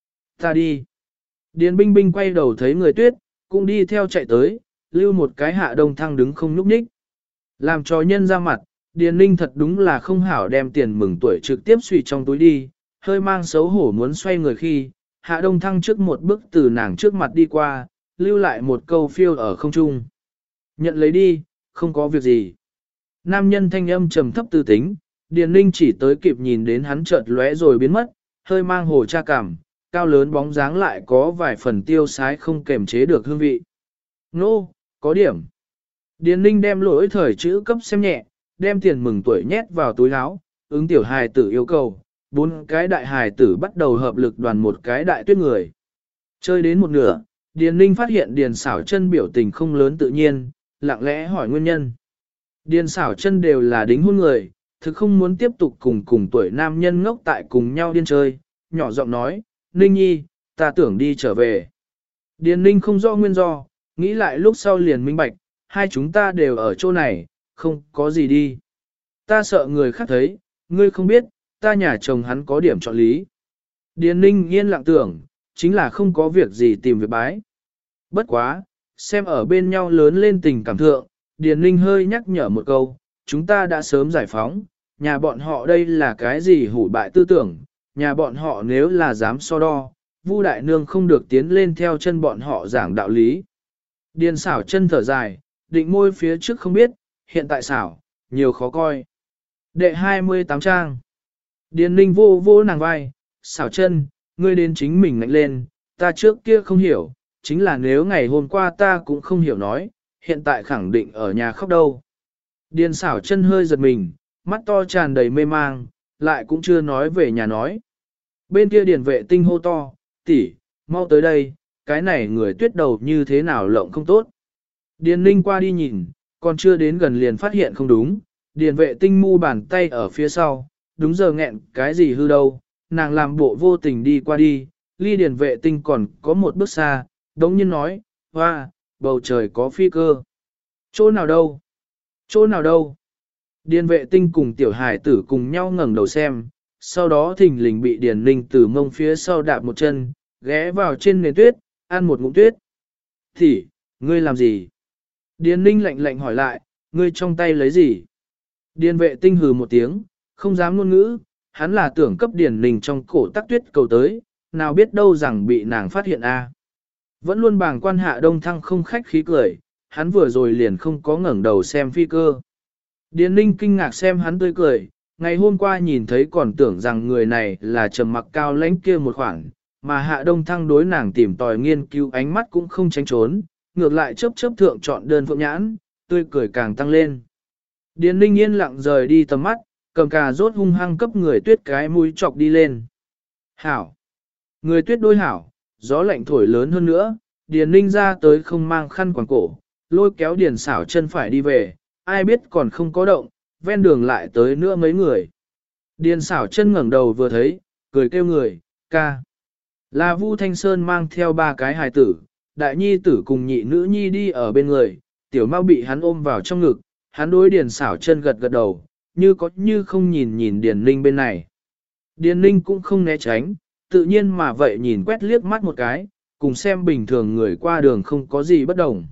ta đi. Điền binh binh quay đầu thấy người tuyết, cũng đi theo chạy tới, lưu một cái Hạ Đông Thăng đứng không nhúc nhích. Làm cho nhân ra mặt, Điền Ninh thật đúng là không hảo đem tiền mừng tuổi trực tiếp suy trong túi đi, hơi mang xấu hổ muốn xoay người khi, Hạ Đông Thăng trước một bước từ nàng trước mặt đi qua, lưu lại một câu phiêu ở không trung. Nhận lấy đi, không có việc gì. Nam nhân thanh âm trầm thấp tư tính, Điền Ninh chỉ tới kịp nhìn đến hắn chợt lóe rồi biến mất, hơi mang hồ cha cảm, cao lớn bóng dáng lại có vài phần tiêu sái không kềm chế được hương vị. Nô, có điểm. Điền Ninh đem lỗi thời chữ cấp xem nhẹ, đem tiền mừng tuổi nhét vào túi áo, ứng tiểu hài tử yêu cầu, bốn cái đại hài tử bắt đầu hợp lực đoàn một cái đại tuyết người. Chơi đến một nửa, Điền Ninh phát hiện Điền Sảo Chân biểu tình không lớn tự nhiên, lặng lẽ hỏi nguyên nhân. Điền Sảo Chân đều là đính hôn người, thực không muốn tiếp tục cùng cùng tuổi nam nhân ngốc tại cùng nhau điên chơi, nhỏ giọng nói, Ninh Nhi, ta tưởng đi trở về. Điền Ninh không rõ nguyên do, nghĩ lại lúc sau liền minh bạch, hai chúng ta đều ở chỗ này, không có gì đi. Ta sợ người khác thấy, ngươi không biết, ta nhà chồng hắn có điểm chọn lý. Điền Ninh yên lặng tưởng, chính là không có việc gì tìm việc bái. Bất quá, xem ở bên nhau lớn lên tình cảm thượng, Điền Ninh hơi nhắc nhở một câu, chúng ta đã sớm giải phóng, nhà bọn họ đây là cái gì hủ bại tư tưởng, nhà bọn họ nếu là dám so đo, Vu Đại Nương không được tiến lên theo chân bọn họ giảng đạo lý. Điền Sảo Chân thở dài, định môi phía trước không biết, hiện tại xảo, nhiều khó coi. Đệ hai mươi tám trang. Điền Ninh vô vô nàng vai, Sảo Chân, ngươi đến chính mình ngạnh lên, ta trước kia không hiểu, chính là nếu ngày hôm qua ta cũng không hiểu nói, hiện tại khẳng định ở nhà khóc đâu. Điền Sảo Chân hơi giật mình, mắt to tràn đầy mê mang, lại cũng chưa nói về nhà nói. Bên kia Điền Vệ Tinh hô to, tỷ, mau tới đây, cái này người tuyết đầu như thế nào lộng không tốt. Điền Ninh qua đi nhìn, còn chưa đến gần liền phát hiện không đúng, Điền Vệ Tinh mu bàn tay ở phía sau, đúng giờ nghẹn cái gì hư đâu, nàng làm bộ vô tình đi qua đi, ly Điền Vệ Tinh còn có một bước xa, đống nhiên nói, hoa, bầu trời có phi cơ. Chỗ nào đâu? Chỗ nào đâu? Điền Vệ Tinh cùng tiểu hải tử cùng nhau ngẩng đầu xem, sau đó thình lình bị Điền Ninh từ mông phía sau đạp một chân, ghé vào trên nền tuyết, ăn một ngụm tuyết. Thì, ngươi làm gì? Điền Ninh lạnh lạnh hỏi lại, ngươi trong tay lấy gì? Điền Vệ Tinh hừ một tiếng, không dám ngôn ngữ, hắn là tưởng cấp Điền Ninh trong cổ tắc tuyết cầu tới, nào biết đâu rằng bị nàng phát hiện a. Vẫn luôn bàng quan Hạ Đông Thăng không khách khí cười, hắn vừa rồi liền không có ngẩng đầu xem phi cơ. Điền Ninh kinh ngạc xem hắn tươi cười, ngày hôm qua nhìn thấy còn tưởng rằng người này là trầm mặc cao lãnh kia một khoảng, mà Hạ Đông Thăng đối nàng tìm tòi nghiên cứu ánh mắt cũng không tránh trốn, ngược lại chớp chớp thượng chọn đơn phượng nhãn, tươi cười càng tăng lên. Điền Ninh yên lặng rời đi tầm mắt, cầm cà rốt hung hăng cấp người tuyết cái mũi chọc đi lên. Hảo! Người tuyết đôi hảo, gió lạnh thổi lớn hơn nữa, Điền Ninh ra tới không mang khăn quàng cổ, lôi kéo Điền Sảo Chân phải đi về, ai biết còn không có động, ven đường lại tới nữa mấy người. Điền Sảo Chân ngẩng đầu vừa thấy, cười kêu người, ca. Là Vu Thanh Sơn mang theo ba cái hài tử, đại nhi tử cùng nhị nữ nhi đi ở bên người, tiểu mau bị hắn ôm vào trong ngực, hắn đối Điền Sảo Chân gật gật đầu, như có như không nhìn nhìn Điền Ninh bên này. Điền Ninh cũng không né tránh, tự nhiên mà vậy nhìn quét liếc mắt một cái, cùng xem bình thường người qua đường không có gì bất đồng.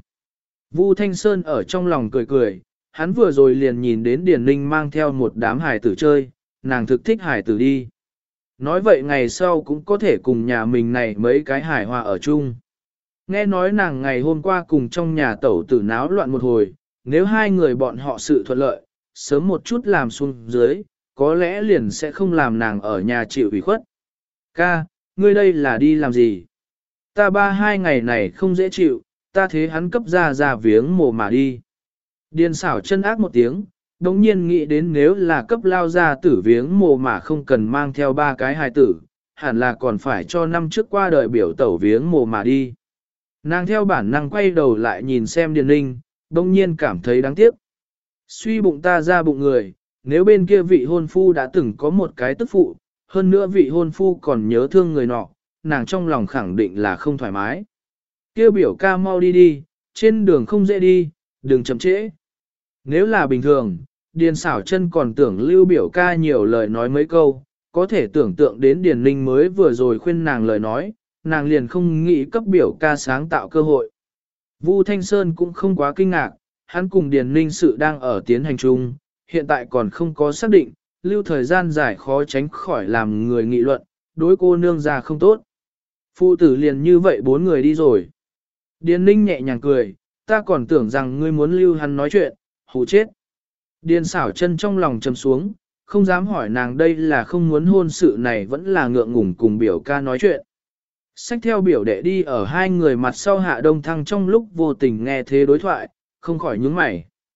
Vu Thanh Sơn ở trong lòng cười cười, hắn vừa rồi liền nhìn đến Điền Ninh mang theo một đám hài tử chơi, nàng thực thích hài tử đi. Nói vậy ngày sau cũng có thể cùng nhà mình này mấy cái hài hòa ở chung. Nghe nói nàng ngày hôm qua cùng trong nhà tẩu tử náo loạn một hồi, nếu hai người bọn họ sự thuận lợi, sớm một chút làm xuống dưới, có lẽ liền sẽ không làm nàng ở nhà chịu ủy khuất. Ca, ngươi đây là đi làm gì? Ta ba hai ngày này không dễ chịu, ta thế hắn cấp ra ra viếng mồ mà đi. Điền Sảo Chân ác một tiếng, đống nhiên nghĩ đến nếu là cấp lao ra tử viếng mồ mà không cần mang theo ba cái hài tử, hẳn là còn phải cho năm trước qua đời biểu tẩu viếng mồ mà đi. Nàng theo bản năng quay đầu lại nhìn xem Điền Ninh, đống nhiên cảm thấy đáng tiếc. Suy bụng ta ra bụng người, nếu bên kia vị hôn phu đã từng có một cái tức phụ, hơn nữa vị hôn phu còn nhớ thương người nọ, nàng trong lòng khẳng định là không thoải mái. Kêu biểu ca mau đi đi, trên đường không dễ đi, đừng chậm trễ. Nếu là bình thường, Điền Sảo Chân còn tưởng lưu biểu ca nhiều lời nói mấy câu, có thể tưởng tượng đến Điền Ninh mới vừa rồi khuyên nàng lời nói, nàng liền không nghĩ cấp biểu ca sáng tạo cơ hội. Vu Thanh Sơn cũng không quá kinh ngạc, hắn cùng Điền Ninh sự đang ở tiến hành chung, hiện tại còn không có xác định, lưu thời gian dài khó tránh khỏi làm người nghị luận, đối cô nương ra không tốt. Phụ tử liền như vậy bốn người đi rồi. Điền Ninh nhẹ nhàng cười, ta còn tưởng rằng ngươi muốn lưu hắn nói chuyện, hù chết. Điền Sảo Chân trong lòng trầm xuống, không dám hỏi nàng đây là không muốn hôn sự này vẫn là ngượng ngùng cùng biểu ca nói chuyện. Xách theo biểu đệ đi ở hai người mặt sau Hạ Đông Thăng trong lúc vô tình nghe thế đối thoại, không khỏi nhướng mày.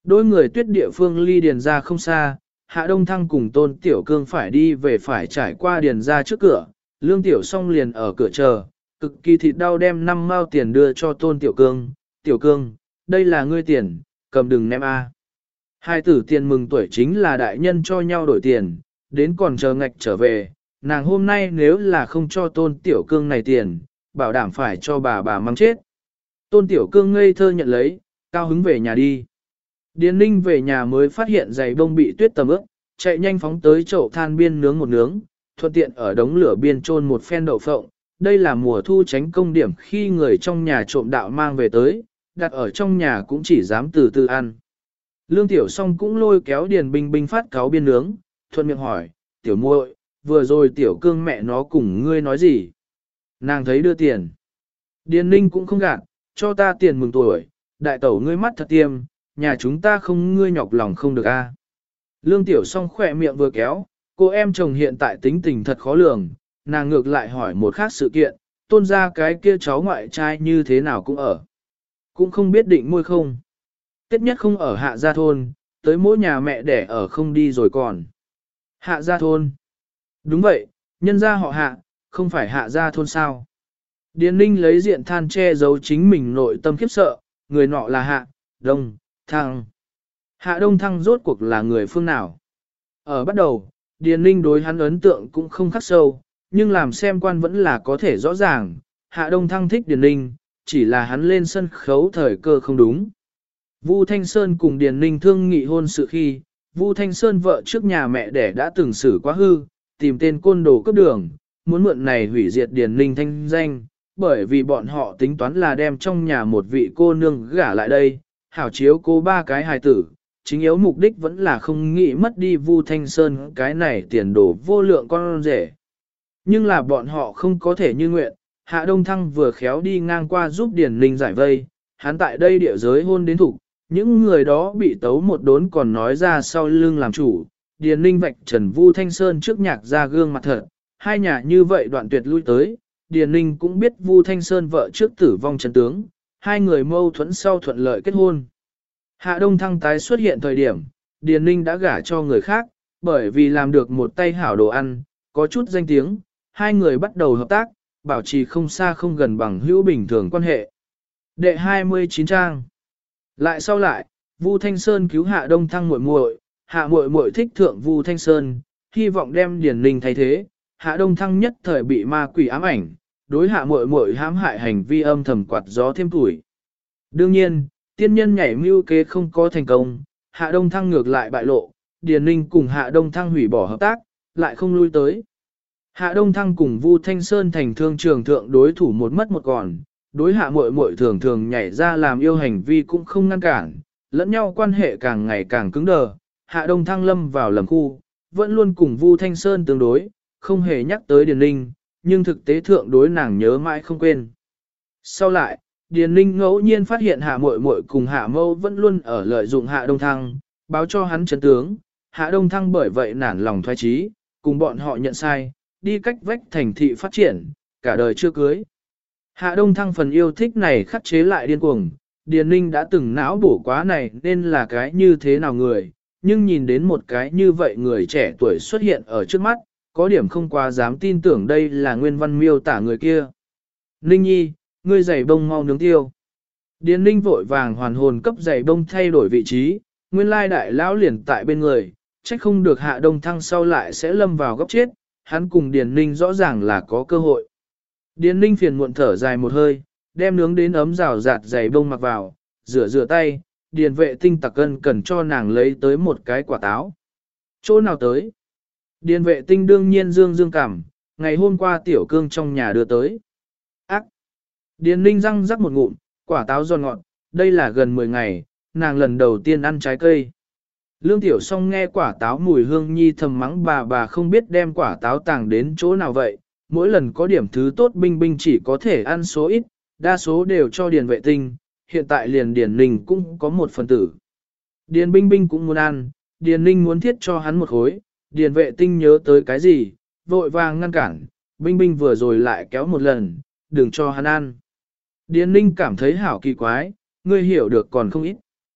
Đôi người tuyết địa phương ly điền ra không xa, Hạ Đông Thăng cùng Tôn Tiểu Cương phải đi về phải trải qua điền ra trước cửa, Lương Tiểu Song liền ở cửa chờ, cực kỳ thịt đau đem năm mao tiền đưa cho Tôn Tiểu Cương, Tiểu Cương, đây là ngươi tiền, cầm đừng ném a. Hai tử tiền mừng tuổi chính là đại nhân cho nhau đổi tiền, đến còn chờ ngạch trở về, nàng hôm nay nếu là không cho Tôn Tiểu Cương này tiền, bảo đảm phải cho bà bà mang chết. Tôn Tiểu Cương ngây thơ nhận lấy, cao hứng về nhà đi. Điền Ninh về nhà mới phát hiện giày bông bị tuyết tầm ướt, chạy nhanh phóng tới chậu than biên nướng một nướng, thuận tiện ở đống lửa biên chôn một phen đậu phộng. Đây là mùa thu tránh công điểm khi người trong nhà trộm đạo mang về tới, đặt ở trong nhà cũng chỉ dám từ từ ăn. Lương Tiểu Song cũng lôi kéo Điền Bình Bình phát cáo biên nướng, thuận miệng hỏi, Tiểu muội, vừa rồi Tiểu Cương mẹ nó cùng ngươi nói gì? Nàng thấy đưa tiền. Điền Ninh cũng không gạt, cho ta tiền mừng tuổi, đại tẩu ngươi mắt thật tiêm, nhà chúng ta không ngươi nhọc lòng không được a. Lương Tiểu Song khỏe miệng vừa kéo, cô em chồng hiện tại tính tình thật khó lường, nàng ngược lại hỏi một khác sự kiện, tôn ra cái kia cháu ngoại trai như thế nào cũng ở. Cũng không biết định môi không. Tết nhất không ở hạ gia thôn, tới mỗi nhà mẹ đẻ ở không đi rồi còn. Hạ gia thôn. Đúng vậy, nhân gia họ hạ, không phải hạ gia thôn sao. Điền Ninh lấy diện than che giấu chính mình nội tâm khiếp sợ, người nọ là hạ, đông, thăng. Hạ đông thăng rốt cuộc là người phương nào? Ở bắt đầu, Điền Ninh đối hắn ấn tượng cũng không khắc sâu, nhưng làm xem quan vẫn là có thể rõ ràng, Hạ Đông Thăng thích Điền Ninh, chỉ là hắn lên sân khấu thời cơ không đúng. Vu Thanh Sơn cùng Điền Ninh thương nghị hôn sự khi, Vu Thanh Sơn vợ trước nhà mẹ đẻ đã từng xử quá hư, tìm tên côn đồ cấp đường, muốn mượn này hủy diệt Điền Ninh thanh danh, bởi vì bọn họ tính toán là đem trong nhà một vị cô nương gả lại đây, hảo chiếu cô ba cái hài tử, chính yếu mục đích vẫn là không nghĩ mất đi Vu Thanh Sơn cái này tiền đồ vô lượng con rể. Nhưng là bọn họ không có thể như nguyện, Hạ Đông Thăng vừa khéo đi ngang qua giúp Điền Ninh giải vây, hắn tại đây địa giới hôn đến thủ, những người đó bị tấu một đốn còn nói ra sau lưng làm chủ, Điền Ninh vạch trần Vu Thanh Sơn trước nhạc ra gương mặt thật, hai nhà như vậy đoạn tuyệt lui tới, Điền Ninh cũng biết Vu Thanh Sơn vợ trước tử vong chân tướng, hai người mâu thuẫn sau thuận lợi kết hôn. Hạ Đông Thăng tái xuất hiện thời điểm, Điền Ninh đã gả cho người khác, bởi vì làm được một tay hảo đồ ăn, có chút danh tiếng, hai người bắt đầu hợp tác, bảo trì không xa không gần bằng hữu bình thường quan hệ. Đệ hai mươi chín trang. Lại sau lại, Vu Thanh Sơn cứu Hạ Đông Thăng muội muội, Hạ muội muội thích thượng Vu Thanh Sơn, hy vọng đem Điền Ninh thay thế, Hạ Đông Thăng nhất thời bị ma quỷ ám ảnh, đối Hạ muội muội hãm hại hành vi âm thầm quạt gió thêm tuổi. Đương nhiên, tiên nhân nhảy mưu kế không có thành công, Hạ Đông Thăng ngược lại bại lộ, Điền Ninh cùng Hạ Đông Thăng hủy bỏ hợp tác, lại không lui tới. Hạ Đông Thăng cùng Vu Thanh Sơn thành thương trường thượng đối thủ một mất một còn, đối hạ muội muội thường thường nhảy ra làm yêu hành vi cũng không ngăn cản, lẫn nhau quan hệ càng ngày càng cứng đờ. Hạ Đông Thăng lâm vào lầm khu, vẫn luôn cùng Vu Thanh Sơn tương đối, không hề nhắc tới Điền Ninh, nhưng thực tế thượng đối nàng nhớ mãi không quên. Sau lại, Điền Ninh ngẫu nhiên phát hiện Hạ muội muội cùng Hạ Mâu vẫn luôn ở lợi dụng Hạ Đông Thăng, báo cho hắn chân tướng. Hạ Đông Thăng bởi vậy nản lòng thoái chí, cùng bọn họ nhận sai, đi cách vách thành thị phát triển, cả đời chưa cưới. Hạ Đông Thăng phần yêu thích này khắc chế lại điên cuồng, Điền Ninh đã từng não bổ quá này nên là cái như thế nào người, nhưng nhìn đến một cái như vậy người trẻ tuổi xuất hiện ở trước mắt, có điểm không quá dám tin tưởng đây là nguyên văn miêu tả người kia. Ninh nhi, ngươi giày bông mau nướng tiêu. Điền Ninh vội vàng hoàn hồn cấp giày bông thay đổi vị trí, nguyên lai đại lão liền tại bên người, trách không được Hạ Đông Thăng sau lại sẽ lâm vào góc chết, hắn cùng Điền Ninh rõ ràng là có cơ hội. Điền Ninh phiền muộn thở dài một hơi, đem nướng đến ấm rào rạt giày bông mặc vào, rửa rửa tay, Điền vệ tinh tặc cân cần cho nàng lấy tới một cái quả táo. Chỗ nào tới? Điền vệ tinh đương nhiên dương dương cảm, ngày hôm qua tiểu cương trong nhà đưa tới. Ác! Điền Ninh răng rắc một ngụm, quả táo giòn ngọt, đây là gần mười ngày, nàng lần đầu tiên ăn trái cây. Lương Tiểu Song nghe quả táo mùi hương nhi thầm mắng bà bà không biết đem quả táo tàng đến chỗ nào vậy, mỗi lần có điểm thứ tốt Binh Binh chỉ có thể ăn số ít, đa số đều cho Điền vệ tinh, hiện tại liền Điền Ninh cũng có một phần tử. Điền Binh Binh cũng muốn ăn, Điền Ninh muốn thiết cho hắn một khối, Điền vệ tinh nhớ tới cái gì, vội vàng ngăn cản, Binh Binh vừa rồi lại kéo một lần, đừng cho hắn ăn. Điền Ninh cảm thấy hảo kỳ quái, ngươi hiểu được còn không ít.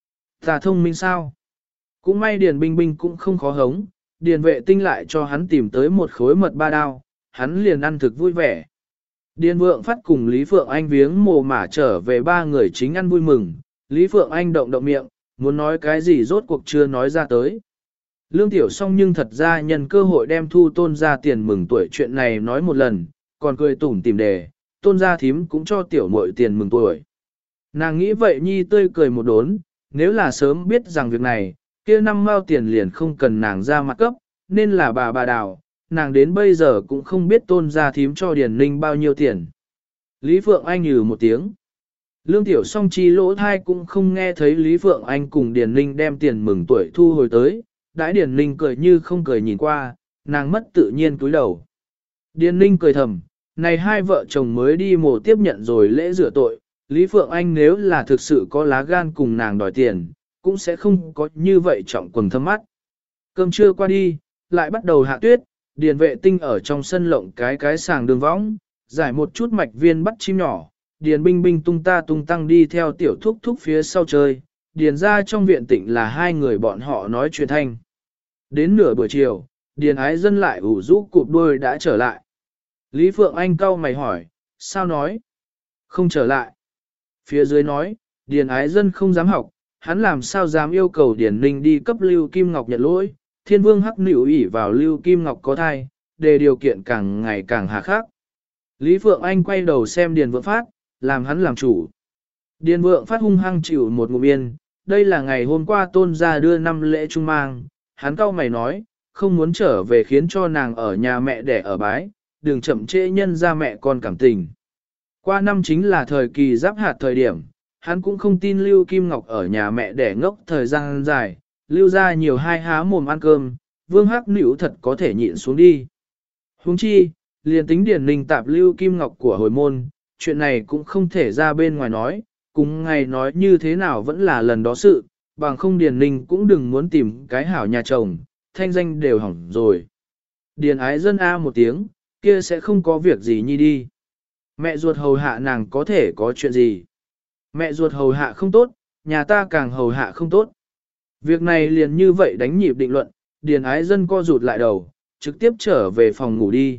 Ta thông minh sao? Cũng may Điền Binh Binh cũng không khó hống, Điền vệ tinh lại cho hắn tìm tới một khối mật ba đao, hắn liền ăn thực vui vẻ. Điền Vượng Phát cùng Lý Phượng Anh viếng mồ mả trở về ba người chính ăn vui mừng, Lý Phượng Anh động động miệng, muốn nói cái gì rốt cuộc chưa nói ra tới. Lương Tiểu Song nhưng thật ra nhân cơ hội đem thu tôn ra tiền mừng tuổi chuyện này nói một lần, còn cười tủm tìm đề, tôn gia thím cũng cho tiểu muội tiền mừng tuổi. Nàng nghĩ vậy nhi tươi cười một đốn, nếu là sớm biết rằng việc này, kia năm mao tiền liền không cần nàng ra mặt cấp, nên là bà bà đào, nàng đến bây giờ cũng không biết tôn gia thím cho Điền Ninh bao nhiêu tiền. Lý Phượng Anh nhừ một tiếng. Lương Tiểu Song chi lỗ thai cũng không nghe thấy Lý Phượng Anh cùng Điền Ninh đem tiền mừng tuổi thu hồi tới, đãi Điền Ninh cười như không cười nhìn qua, nàng mất tự nhiên cúi đầu. Điền Ninh cười thầm, này hai vợ chồng mới đi mồ tiếp nhận rồi lễ rửa tội, Lý Phượng Anh nếu là thực sự có lá gan cùng nàng đòi tiền, cũng sẽ không có như vậy trọng quần thâm mắt. Cơm trưa qua đi, lại bắt đầu hạ tuyết, Điền vệ tinh ở trong sân lộng cái cái sàng đường võng, giải một chút mạch viên bắt chim nhỏ, Điền Binh Binh tung ta tung tăng đi theo tiểu thúc thúc phía sau chơi, Điền ra trong viện tịnh là hai người bọn họ nói chuyện thanh. Đến nửa buổi chiều, Điền ái dân lại ủ rũ cụp đuôi đã trở lại. Lý Phượng Anh cau mày hỏi, sao nói? Không trở lại. Phía dưới nói, Điền ái dân không dám học, hắn làm sao dám yêu cầu Điền Ninh đi cấp Lưu Kim Ngọc nhận lỗi, Thiên Vương hắc nữu ỉ vào Lưu Kim Ngọc có thai, để điều kiện càng ngày càng hà khắc. Lý Phượng Anh quay đầu xem Điền Vượng Phát, làm hắn làm chủ. Điền Vượng Phát hung hăng chịu một ngụm yên, đây là ngày hôm qua tôn gia đưa năm lễ trung mang, hắn cau mày nói, không muốn trở về khiến cho nàng ở nhà mẹ để ở bái, đừng chậm trễ nhân ra mẹ con cảm tình. Qua năm chính là thời kỳ giáp hạt thời điểm, hắn cũng không tin Lưu Kim Ngọc ở nhà mẹ để ngốc thời gian dài, lưu ra nhiều hai há mồm ăn cơm, Vương Hắc Nữu thật có thể nhịn xuống đi. Huống chi, liền tính Điền Ninh tạp Lưu Kim Ngọc của hồi môn, chuyện này cũng không thể ra bên ngoài nói, cùng ngày nói như thế nào vẫn là lần đó sự, bằng không Điền Ninh cũng đừng muốn tìm cái hảo nhà chồng, thanh danh đều hỏng rồi. Điền ái dân A một tiếng, kia sẽ không có việc gì nhi đi. Mẹ ruột hầu hạ nàng có thể có chuyện gì. Mẹ ruột hầu hạ không tốt, nhà ta càng hầu hạ không tốt. Việc này liền như vậy đánh nhịp định luận, Điền ái dân co rụt lại đầu, trực tiếp trở về phòng ngủ đi.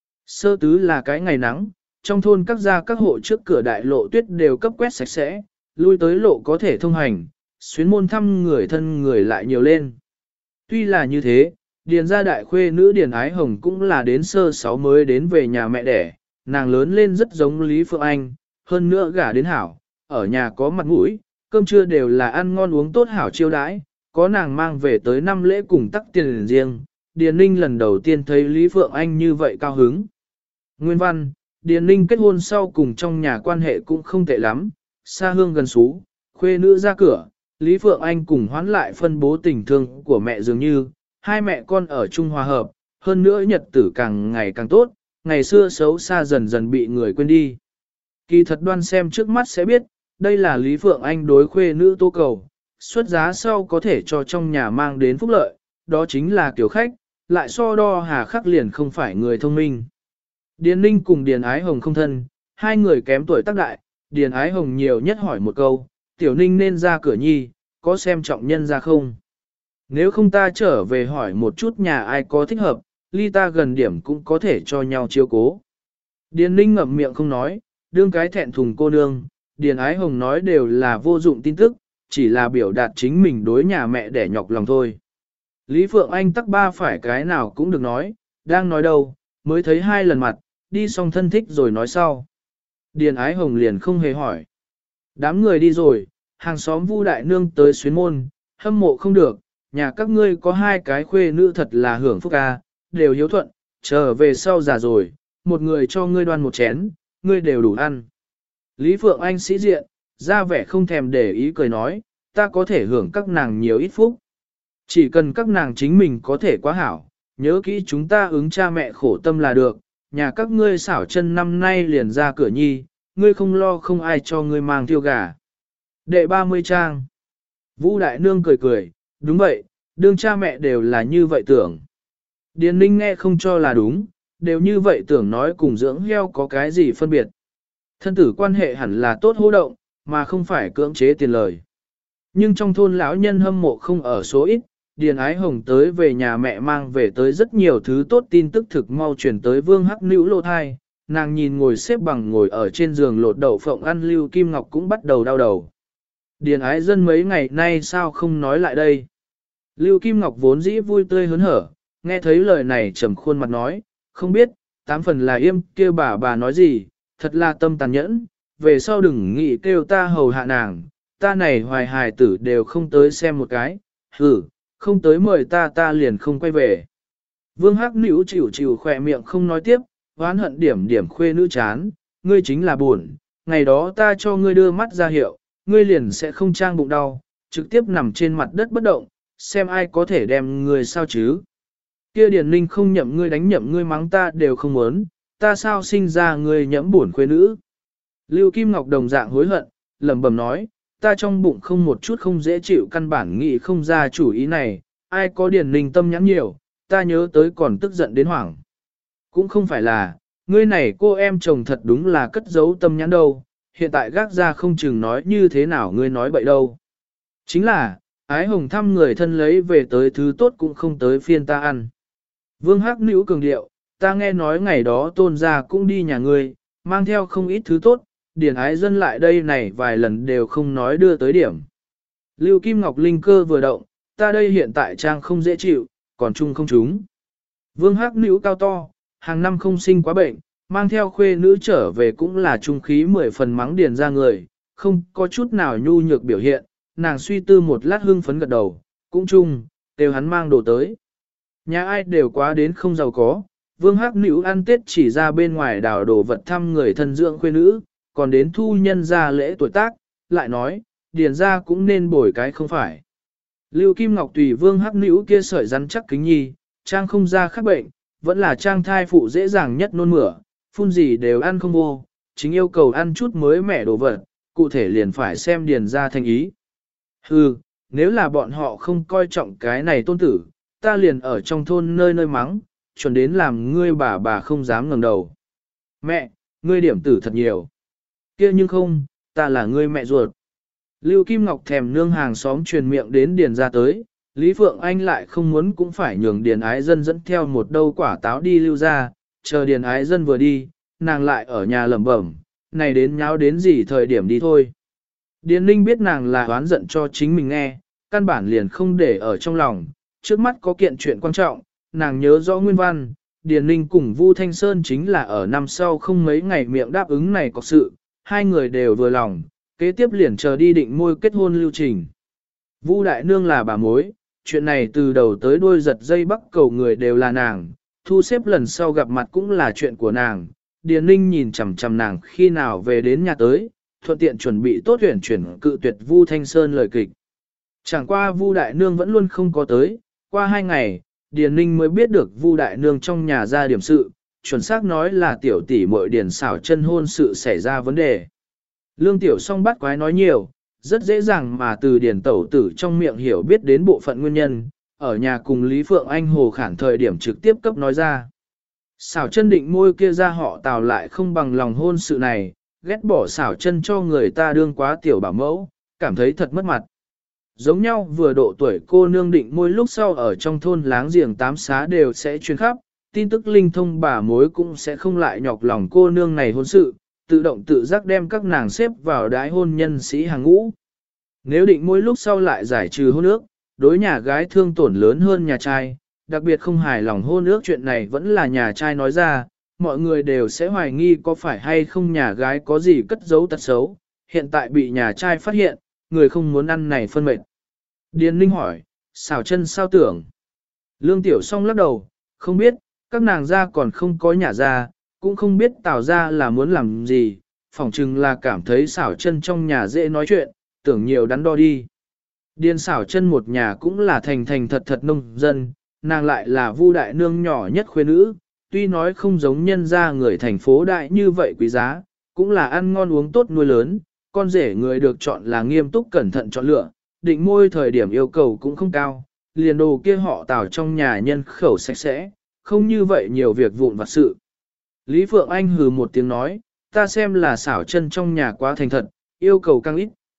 Sơ tứ là cái ngày nắng, trong thôn các gia các hộ trước cửa đại lộ tuyết đều cấp quét sạch sẽ, lui tới lộ có thể thông hành, xuyến môn thăm người thân người lại nhiều lên. Tuy là như thế, Điền gia đại khuê nữ Điền ái hồng cũng là đến sơ sáu mới đến về nhà mẹ đẻ, nàng lớn lên rất giống Lý Phượng Anh, hơn nữa gả đến hảo, ở nhà có mặt mũi, cơm trưa đều là ăn ngon uống tốt hảo chiêu đãi, có nàng mang về tới năm lễ cùng tắc tiền riêng, Điền Ninh lần đầu tiên thấy Lý Phượng Anh như vậy cao hứng. Nguyên văn, Điền Ninh kết hôn sau cùng trong nhà quan hệ cũng không tệ lắm, xa hương gần xú, khuê nữ ra cửa, Lý Phượng Anh cùng hoán lại phân bố tình thương của mẹ dường như, hai mẹ con ở chung hòa hợp, hơn nữa nhật tử càng ngày càng tốt, ngày xưa xấu xa dần dần bị người quên đi. Kỳ thật đoan xem trước mắt sẽ biết, đây là Lý Phượng Anh đối khuê nữ tố cầu, xuất giá sau có thể cho trong nhà mang đến phúc lợi, đó chính là kiểu khách, lại so đo hà khắc liền không phải người thông minh. Điền Ninh cùng Điền Ái Hồng không thân, hai người kém tuổi tác đại, Điền Ái Hồng nhiều nhất hỏi một câu, Tiểu Ninh nên ra cửa nhi, có xem trọng nhân ra không? Nếu không ta trở về hỏi một chút nhà ai có thích hợp, ly ta gần điểm cũng có thể cho nhau chiếu cố. Điền Ninh ngậm miệng không nói, đương cái thẹn thùng cô nương, Điền Ái Hồng nói đều là vô dụng tin tức, chỉ là biểu đạt chính mình đối nhà mẹ để nhọc lòng thôi. Lý Phượng Anh tắc ba phải cái nào cũng được nói, đang nói đâu, mới thấy hai lần mặt, đi xong thân thích rồi nói sau. Điền Ái Hồng liền không hề hỏi. Đám người đi rồi, hàng xóm Vu Đại Nương tới xuyến môn, hâm mộ không được, nhà các ngươi có hai cái khuê nữ thật là hưởng phúc ca, đều hiếu thuận, trở về sau già rồi, một người cho ngươi đoan một chén, ngươi đều đủ ăn. Lý Phượng Anh sĩ diện, ra vẻ không thèm để ý cười nói, ta có thể hưởng các nàng nhiều ít phúc. Chỉ cần các nàng chính mình có thể quá hảo, nhớ kỹ chúng ta ứng cha mẹ khổ tâm là được, nhà các ngươi xảo chân năm nay liền ra cửa nhi, ngươi không lo không ai cho ngươi mang tiêu gà. Đệ ba mươi trang. Vũ Đại Nương cười cười, đúng vậy, đương cha mẹ đều là như vậy tưởng. Điền Ninh nghe không cho là đúng, đều như vậy tưởng nói cùng dưỡng heo có cái gì phân biệt. Thân tử quan hệ hẳn là tốt hô động, mà không phải cưỡng chế tiền lời. Nhưng trong thôn lão nhân hâm mộ không ở số ít, Điền Ái Hồng tới về nhà mẹ mang về tới rất nhiều thứ tốt, tin tức thực mau truyền tới Vương Hắc Nữu lô thai, nàng nhìn ngồi xếp bằng ngồi ở trên giường lột đậu phộng ăn Lưu Kim Ngọc cũng bắt đầu đau đầu. Điền Ái Dân mấy ngày nay sao không nói lại đây? Lưu Kim Ngọc vốn dĩ vui tươi hớn hở, nghe thấy lời này trầm khuôn mặt nói, không biết, tám phần là yêm kia bà bà nói gì, thật là tâm tàn nhẫn, về sau đừng nghĩ kêu ta hầu hạ nàng, ta này hoài hài tử đều không tới xem một cái, hử, không tới mời ta ta liền không quay về. Vương Hắc Nữu chịu chịu khỏe miệng không nói tiếp, oán hận điểm điểm khuê nữ chán, ngươi chính là buồn, ngày đó ta cho ngươi đưa mắt ra hiệu, ngươi liền sẽ không trang bụng đau, trực tiếp nằm trên mặt đất bất động, xem ai có thể đem ngươi sao chứ. Kia Điền Ninh không nhậm ngươi đánh nhậm ngươi mắng ta đều không muốn, ta sao sinh ra ngươi nhẫm buồn khuê nữ. Lưu Kim Ngọc đồng dạng hối hận, lẩm bẩm nói, ta trong bụng không một chút không dễ chịu, căn bản nghĩ không ra chủ ý này, ai có Điền Ninh tâm nhắn nhiều, ta nhớ tới còn tức giận đến hoảng. Cũng không phải là, ngươi này cô em chồng thật đúng là cất giấu tâm nhắn đâu, hiện tại gác ra không chừng nói như thế nào ngươi nói bậy đâu. Chính là, Ái Hồng thăm người thân lấy về tới thứ tốt cũng không tới phiên ta ăn. Vương Hắc Nữu cường điệu, ta nghe nói ngày đó Tôn gia cũng đi nhà ngươi, mang theo không ít thứ tốt, Điền Ái Dân lại đây này vài lần đều không nói đưa tới điểm. Lưu Kim Ngọc linh cơ vừa động, ta đây hiện tại trang không dễ chịu, còn chung không chúng. Vương Hắc Nữu cao to, hàng năm không sinh quá bệnh, mang theo khuê nữ trở về cũng là trung khí mười phần mắng Điền ra người, không có chút nào nhu nhược biểu hiện, nàng suy tư một lát hưng phấn gật đầu, cũng chung, đều hắn mang đồ tới. Nhà ai đều quá đến không giàu có, Vương Hắc Nữu ăn Tết chỉ ra bên ngoài đảo đồ vật thăm người thân dưỡng khuê nữ, còn đến thu nhân ra lễ tuổi tác, lại nói, Điền ra cũng nên bồi cái không phải. Lưu Kim Ngọc tùy Vương Hắc Nữu kia sợi rắn chắc kính nhi, trang không ra khắc bệnh, vẫn là trang thai phụ dễ dàng nhất nôn mửa, phun gì đều ăn không vô, chính yêu cầu ăn chút mới mẻ đồ vật, cụ thể liền phải xem Điền ra thành ý. Hừ, nếu là bọn họ không coi trọng cái này tôn tử, ta liền ở trong thôn nơi nơi mắng, chuẩn đến làm ngươi bà bà không dám ngẩng đầu. Mẹ, ngươi điểm tử thật nhiều. Kia nhưng không, ta là ngươi mẹ ruột. Lưu Kim Ngọc thèm nương hàng xóm truyền miệng đến Điền ra tới, Lý Phượng Anh lại không muốn cũng phải nhường Điền Ái Dân dẫn theo một đâu quả táo đi lưu ra, chờ Điền Ái Dân vừa đi, nàng lại ở nhà lẩm bẩm, này đến nháo đến gì thời điểm đi thôi. Điền Ninh biết nàng là oán giận cho chính mình nghe, căn bản liền không để ở trong lòng, trước mắt có kiện chuyện quan trọng, nàng nhớ rõ nguyên văn, Điền Ninh cùng Vu Thanh Sơn chính là ở năm sau không mấy ngày miệng đáp ứng này có sự, hai người đều vừa lòng, kế tiếp liền chờ đi định môi kết hôn lưu trình. Vu Đại Nương là bà mối, chuyện này từ đầu tới đuôi giật dây bắt cầu người đều là nàng, thu xếp lần sau gặp mặt cũng là chuyện của nàng. Điền Ninh nhìn chằm chằm nàng khi nào về đến nhà tới, thuận tiện chuẩn bị tốt tuyển chuyển cự tuyệt Vu Thanh Sơn lời kịch. Chẳng qua Vu Đại Nương vẫn luôn không có tới, qua hai ngày, Điền Ninh mới biết được Vu Đại Nương trong nhà ra điểm sự, chuẩn xác nói là tiểu tỷ muội Điền xảo chân hôn sự xảy ra vấn đề. Lương Tiểu Song bắt quái nói nhiều, rất dễ dàng mà từ Điền tẩu tử trong miệng hiểu biết đến bộ phận nguyên nhân, ở nhà cùng Lý Phượng Anh hồ khản thời điểm trực tiếp cấp nói ra. Xảo chân định môi kia ra họ Tào lại không bằng lòng hôn sự này, ghét bỏ xảo chân cho người ta đương quá tiểu bảo mẫu, cảm thấy thật mất mặt. Giống nhau vừa độ tuổi cô nương định môi lúc sau ở trong thôn láng giềng tám xá đều sẽ truyền khắp, tin tức linh thông bà mối cũng sẽ không lại nhọc lòng cô nương này hôn sự, tự động tự giác đem các nàng xếp vào đái hôn nhân sĩ hàng ngũ. Nếu định môi lúc sau lại giải trừ hôn ước, đối nhà gái thương tổn lớn hơn nhà trai, đặc biệt không hài lòng hôn ước chuyện này vẫn là nhà trai nói ra, mọi người đều sẽ hoài nghi có phải hay không nhà gái có gì cất giấu tật xấu, hiện tại bị nhà trai phát hiện, người không muốn ăn này phân mệt. Điền Ninh hỏi, xảo chân sao tưởng? Lương Tiểu Song lắc đầu, không biết, các nàng ra còn không có nhà ra, cũng không biết Tào ra là muốn làm gì, phỏng chừng là cảm thấy xảo chân trong nhà dễ nói chuyện, tưởng nhiều đắn đo đi. Điền xảo chân một nhà cũng là thành thành thật thật nông dân, nàng lại là Vu Đại Nương nhỏ nhất khuê nữ, tuy nói không giống nhân gia người thành phố đại như vậy quý giá, cũng là ăn ngon uống tốt nuôi lớn, con rể người được chọn là nghiêm túc cẩn thận chọn lựa, định môi thời điểm yêu cầu cũng không cao, liền đồ kia họ Tào trong nhà nhân khẩu sạch sẽ, không như vậy nhiều việc vụn vặt sự. Lý Phượng Anh hừ một tiếng nói, ta xem là xảo chân trong nhà quá thành thật, yêu cầu càng ít,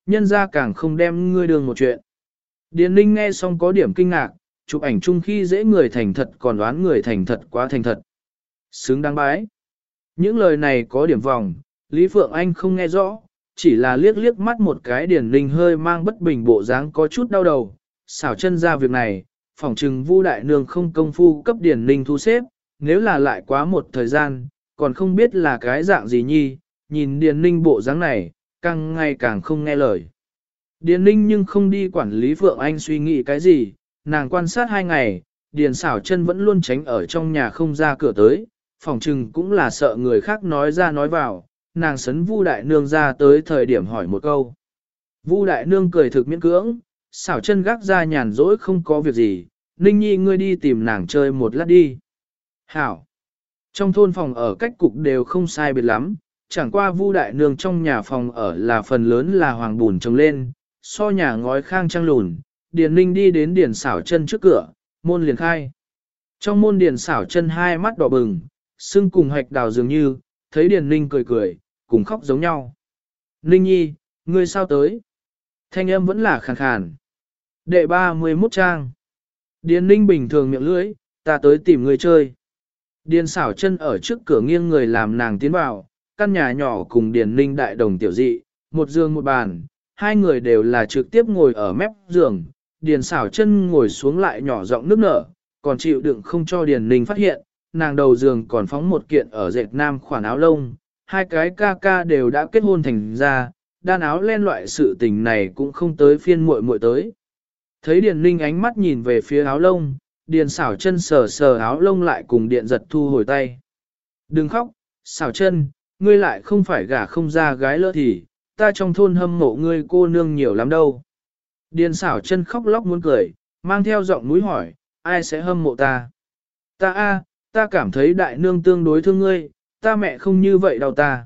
nhân ra càng không đem ngươi đường một chuyện. Điền Ninh nghe xong có điểm kinh ngạc, chụp ảnh chung khi dễ người thành thật còn đoán người thành thật quá thành thật. Xứng đáng bái. Những lời này có điểm vòng, Lý Phượng Anh không nghe rõ, chỉ là liếc liếc mắt một cái Điền Ninh hơi mang bất bình bộ dáng có chút đau đầu, xảo chân ra việc này, phỏng trừng Vu đại nương không công phu cấp Điền Ninh thu xếp, nếu là lại quá một thời gian, còn không biết là cái dạng gì nhi, nhìn Điền Ninh bộ dáng này, càng ngày càng không nghe lời. Điền Ninh nhưng không đi quản lý Phượng Anh suy nghĩ cái gì, nàng quan sát hai ngày, Điền xảo chân vẫn luôn tránh ở trong nhà không ra cửa tới, phỏng trừng cũng là sợ người khác nói ra nói vào, nàng sấn Vu đại nương ra tới thời điểm hỏi một câu. Vu đại nương cười thực miễn cưỡng, xảo chân gác ra nhàn rỗi không có việc gì, Ninh Nhi ngươi đi tìm nàng chơi một lát đi. Hảo! Trong thôn phòng ở cách cục đều không sai biệt lắm, chẳng qua Vu đại nương trong nhà phòng ở là phần lớn là hoàng bùn trồng lên, so nhà ngói khang trăng lùn, Điền Ninh đi đến Điền xảo chân trước cửa, môn liền khai. Trong môn Điền xảo chân hai mắt đỏ bừng, sưng cùng hạch đào dường như, thấy Điền Ninh cười cười, cùng khóc giống nhau. Ninh Nhi, ngươi sao tới? Thanh âm vẫn là khàn khàn. Đệ ba mươi mốt trang. Điền Ninh bình thường miệng lưỡi, ta tới tìm người chơi. Điền xảo chân ở trước cửa nghiêng người làm nàng tiến vào, căn nhà nhỏ cùng Điền Ninh đại đồng tiểu dị, một giường một bàn, hai người đều là trực tiếp ngồi ở mép giường. Điền xảo chân ngồi xuống lại nhỏ giọng nước nở, còn chịu đựng không cho Điền Ninh phát hiện, nàng đầu giường còn phóng một kiện ở dệt nam khoản áo lông, hai cái ca ca đều đã kết hôn thành ra, đan áo len loại sự tình này cũng không tới phiên muội muội tới. Thấy Điền Ninh ánh mắt nhìn về phía áo lông, Điền xảo chân sờ sờ áo lông lại cùng điện giật thu hồi tay. Đừng khóc, xảo chân, ngươi lại không phải gả không ra gái lỡ thì, ta trong thôn hâm mộ ngươi cô nương nhiều lắm đâu. Điền xảo chân khóc lóc muốn cười, mang theo giọng núi hỏi, ai sẽ hâm mộ ta? Ta a, ta cảm thấy đại nương tương đối thương ngươi, ta mẹ không như vậy đâu ta.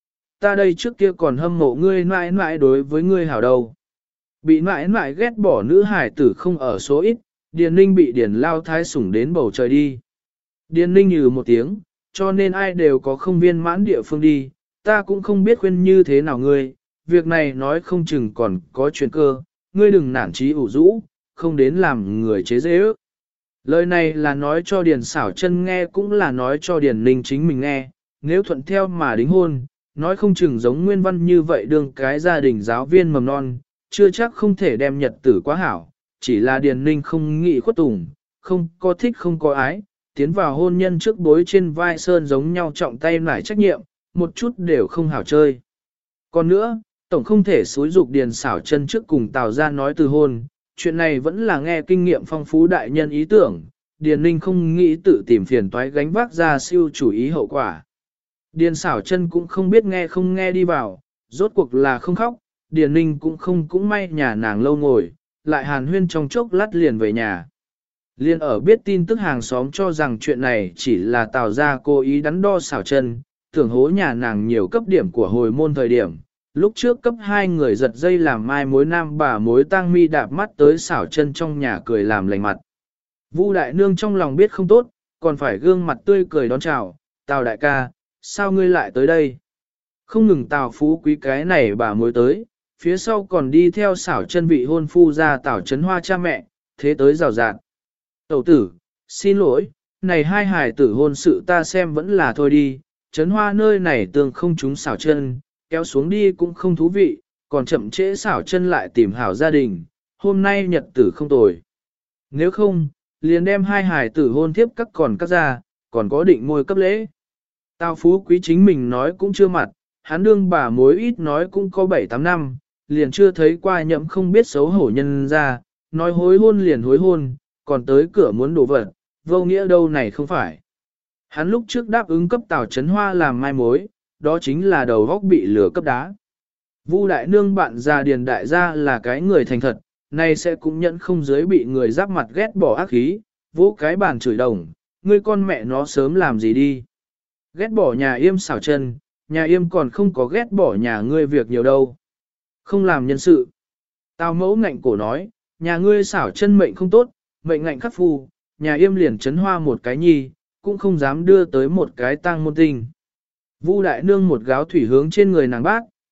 Ta đây trước kia còn hâm mộ ngươi mãi mãi đối với ngươi hảo đâu. Bị mãi mãi ghét bỏ nữ hải tử không ở số ít, Điền Ninh bị Điền Lao Thái sủng đến bầu trời đi. Điền Ninh như một tiếng, cho nên ai đều có không viên mãn địa phương đi, ta cũng không biết khuyên như thế nào ngươi, việc này nói không chừng còn có chuyện cơ, ngươi đừng nản chí ủ rũ, không đến làm người chế dễ ước. Lời này là nói cho Điền xảo chân nghe cũng là nói cho Điền Ninh chính mình nghe, nếu thuận theo mà đính hôn, nói không chừng giống Nguyên Văn như vậy đương cái gia đình giáo viên mầm non, chưa chắc không thể đem nhật tử quá hảo, chỉ là Điền Ninh không nghĩ khuất tùng, không có thích không có ái, tiến vào hôn nhân trước bối trên vai sơn giống nhau trọng tay nải trách nhiệm, một chút đều không hảo chơi. Còn nữa, tổng không thể xúi dục Điền xảo chân trước cùng Tào ra nói từ hôn, chuyện này vẫn là nghe kinh nghiệm phong phú đại nhân ý tưởng, Điền Ninh không nghĩ tự tìm phiền toái gánh vác ra siêu chủ ý hậu quả. Điền xảo chân cũng không biết nghe không nghe đi vào, rốt cuộc là không khóc, Điền Ninh cũng không cũng may nhà nàng lâu ngồi, lại hàn huyên trong chốc lát liền về nhà. Liên ở biết tin tức hàng xóm cho rằng chuyện này chỉ là Tào ra cố ý đắn đo xảo chân, tưởng hố nhà nàng nhiều cấp điểm của hồi môn thời điểm. Lúc trước cấp hai người giật dây làm mai mối nam bà mối tang mi đạp mắt tới xảo chân trong nhà cười làm lành mặt. Vu đại nương trong lòng biết không tốt, còn phải gương mặt tươi cười đón chào, Tào đại ca, sao ngươi lại tới đây? Không ngừng Tào phú quý cái này bà mối tới, phía sau còn đi theo xảo chân vị hôn phu ra Tào Trấn Hoa cha mẹ, thế tới rào rạt. Tẩu tử, xin lỗi, này hai hài tử hôn sự ta xem vẫn là thôi đi, Trấn Hoa nơi này tường không trúng xảo chân, kéo xuống đi cũng không thú vị, còn chậm trễ xảo chân lại tìm hảo gia đình, hôm nay nhật tử không tồi. Nếu không, liền đem hai hài tử hôn tiếp các còn các ra, còn có định ngôi cấp lễ. Tào phú quý chính mình nói cũng chưa mặt, hắn đương bà mối ít nói cũng có bảy tám năm, liền chưa thấy qua nhậm không biết xấu hổ nhân ra, nói hối hôn liền hối hôn, còn tới cửa muốn đổ vật, vô nghĩa đâu này không phải. Hắn lúc trước đáp ứng cấp Tào Trấn Hoa làm mai mối, đó chính là đầu góc bị lửa cấp đá. Vu đại nương bạn già Điền đại gia là cái người thành thật, nay sẽ cũng nhận không dưới bị người giáp mặt ghét bỏ ác khí, vỗ cái bàn chửi đồng, ngươi con mẹ nó sớm làm gì đi. Ghét bỏ nhà yêm xảo chân, nhà yêm còn không có ghét bỏ nhà ngươi việc nhiều đâu. Không làm nhân sự. Tào mẫu ngạnh cổ nói, nhà ngươi xảo chân mệnh không tốt, mệnh ngạnh khắc phu, nhà yêm liền Trấn Hoa một cái nhi, cũng không dám đưa tới một cái tang môn tinh. Vu đại nương một gáo thủy hướng trên người nàng bác,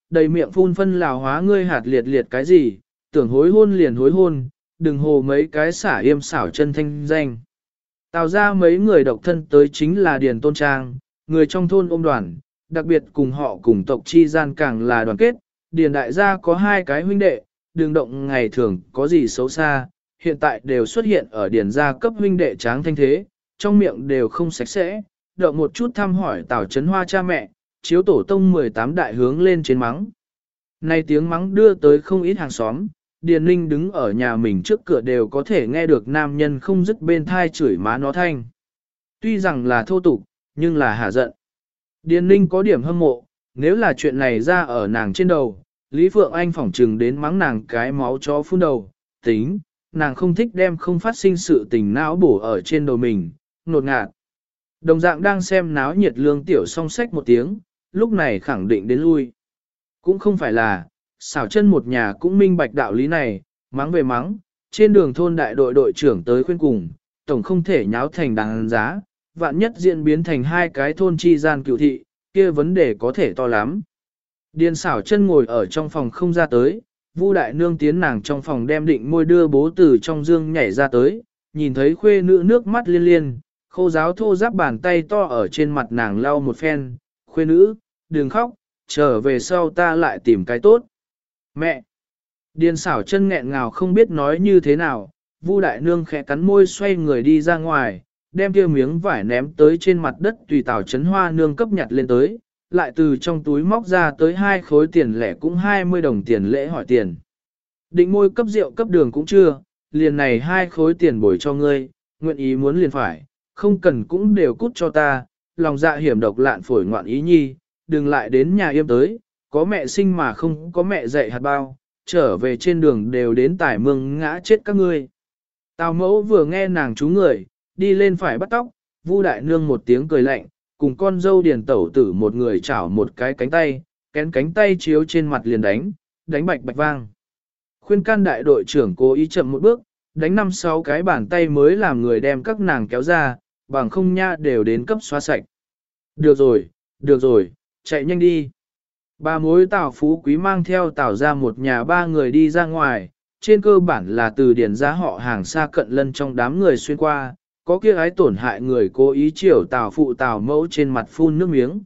đầy miệng phun phân lào hóa ngươi hạt liệt liệt cái gì, tưởng hối hôn liền hối hôn, đừng hồ mấy cái xả yêm xảo chân thanh danh. Tào ra mấy người độc thân tới chính là Điền Tôn Trang, người trong thôn ôm đoàn, đặc biệt cùng họ cùng tộc chi gian càng là đoàn kết. Điền đại gia có hai cái huynh đệ, đường động ngày thường có gì xấu xa, hiện tại đều xuất hiện ở điền gia cấp huynh đệ tráng thanh thế, trong miệng đều không sạch sẽ, động một chút thăm hỏi Tào Chấn Hoa cha mẹ, chiếu tổ tông mười tám đại hướng lên trên mắng. Này tiếng mắng đưa tới không ít hàng xóm, Điền Ninh đứng ở nhà mình trước cửa đều có thể nghe được nam nhân không dứt bên thai chửi má nó thanh. Tuy rằng là thô tục, nhưng là hả giận. Điền Ninh có điểm hâm mộ, nếu là chuyện này ra ở nàng trên đầu, Lý Phượng Anh phỏng trừng đến mắng nàng cái máu chó phun đầu, tính, nàng không thích đem không phát sinh sự tình não bổ ở trên đầu mình, nột ngạt. Đồng dạng đang xem náo nhiệt Lương Tiểu song sách một tiếng, lúc này khẳng định đến lui. Cũng không phải là, xảo chân một nhà cũng minh bạch đạo lý này, mắng về mắng, trên đường thôn đại đội đội trưởng tới khuyên cùng, tổng không thể nháo thành đàn giá, vạn nhất diễn biến thành hai cái thôn chi gian cựu thị, kia vấn đề có thể to lắm. Điền xảo chân ngồi ở trong phòng không ra tới, Vu đại nương tiến nàng trong phòng đem định môi đưa bố từ trong dương nhảy ra tới, nhìn thấy khuê nữ nước mắt liên liên, khô giáo thô giáp bàn tay to ở trên mặt nàng lau một phen, khuê nữ, đừng khóc, trở về sau ta lại tìm cái tốt. Mẹ! Điền xảo chân nghẹn ngào không biết nói như thế nào, Vu đại nương khẽ cắn môi xoay người đi ra ngoài, đem kia miếng vải ném tới trên mặt đất tùy Tào Chấn Hoa nương cấp nhặt lên tới, lại từ trong túi móc ra tới hai khối tiền lẻ cũng hai mươi đồng tiền lễ hỏi tiền. Định môi cấp rượu cấp đường cũng chưa, liền này hai khối tiền bồi cho ngươi, nguyện ý muốn liền phải, không cần cũng đều cút cho ta, lòng dạ hiểm độc lạn phổi ngoạn ý nhi, đừng lại đến nhà yêm tới, có mẹ sinh mà không có mẹ dạy hạt bao, trở về trên đường đều đến tải mương ngã chết các ngươi. Tào mẫu vừa nghe nàng chú người, đi lên phải bắt tóc, Vu đại nương một tiếng cười lạnh, cùng con dâu điền tẩu tử một người chảo một cái cánh tay, kén cánh tay chiếu trên mặt liền đánh, đánh bạch bạch vang. Khuyên can đại đội trưởng cố ý chậm một bước, đánh năm sáu cái bàn tay mới làm người đem các nàng kéo ra, bằng không nha đều đến cấp xóa sạch. Được rồi, được rồi, chạy nhanh đi. Bà mối Tào Phú Quý mang theo Tào ra một nhà ba người đi ra ngoài, trên cơ bản là từ điền ra họ hàng xa cận lân trong đám người xuyên qua, có kia ái tổn hại người cố ý chiều Tào phụ Tào mẫu trên mặt phun nước miếng.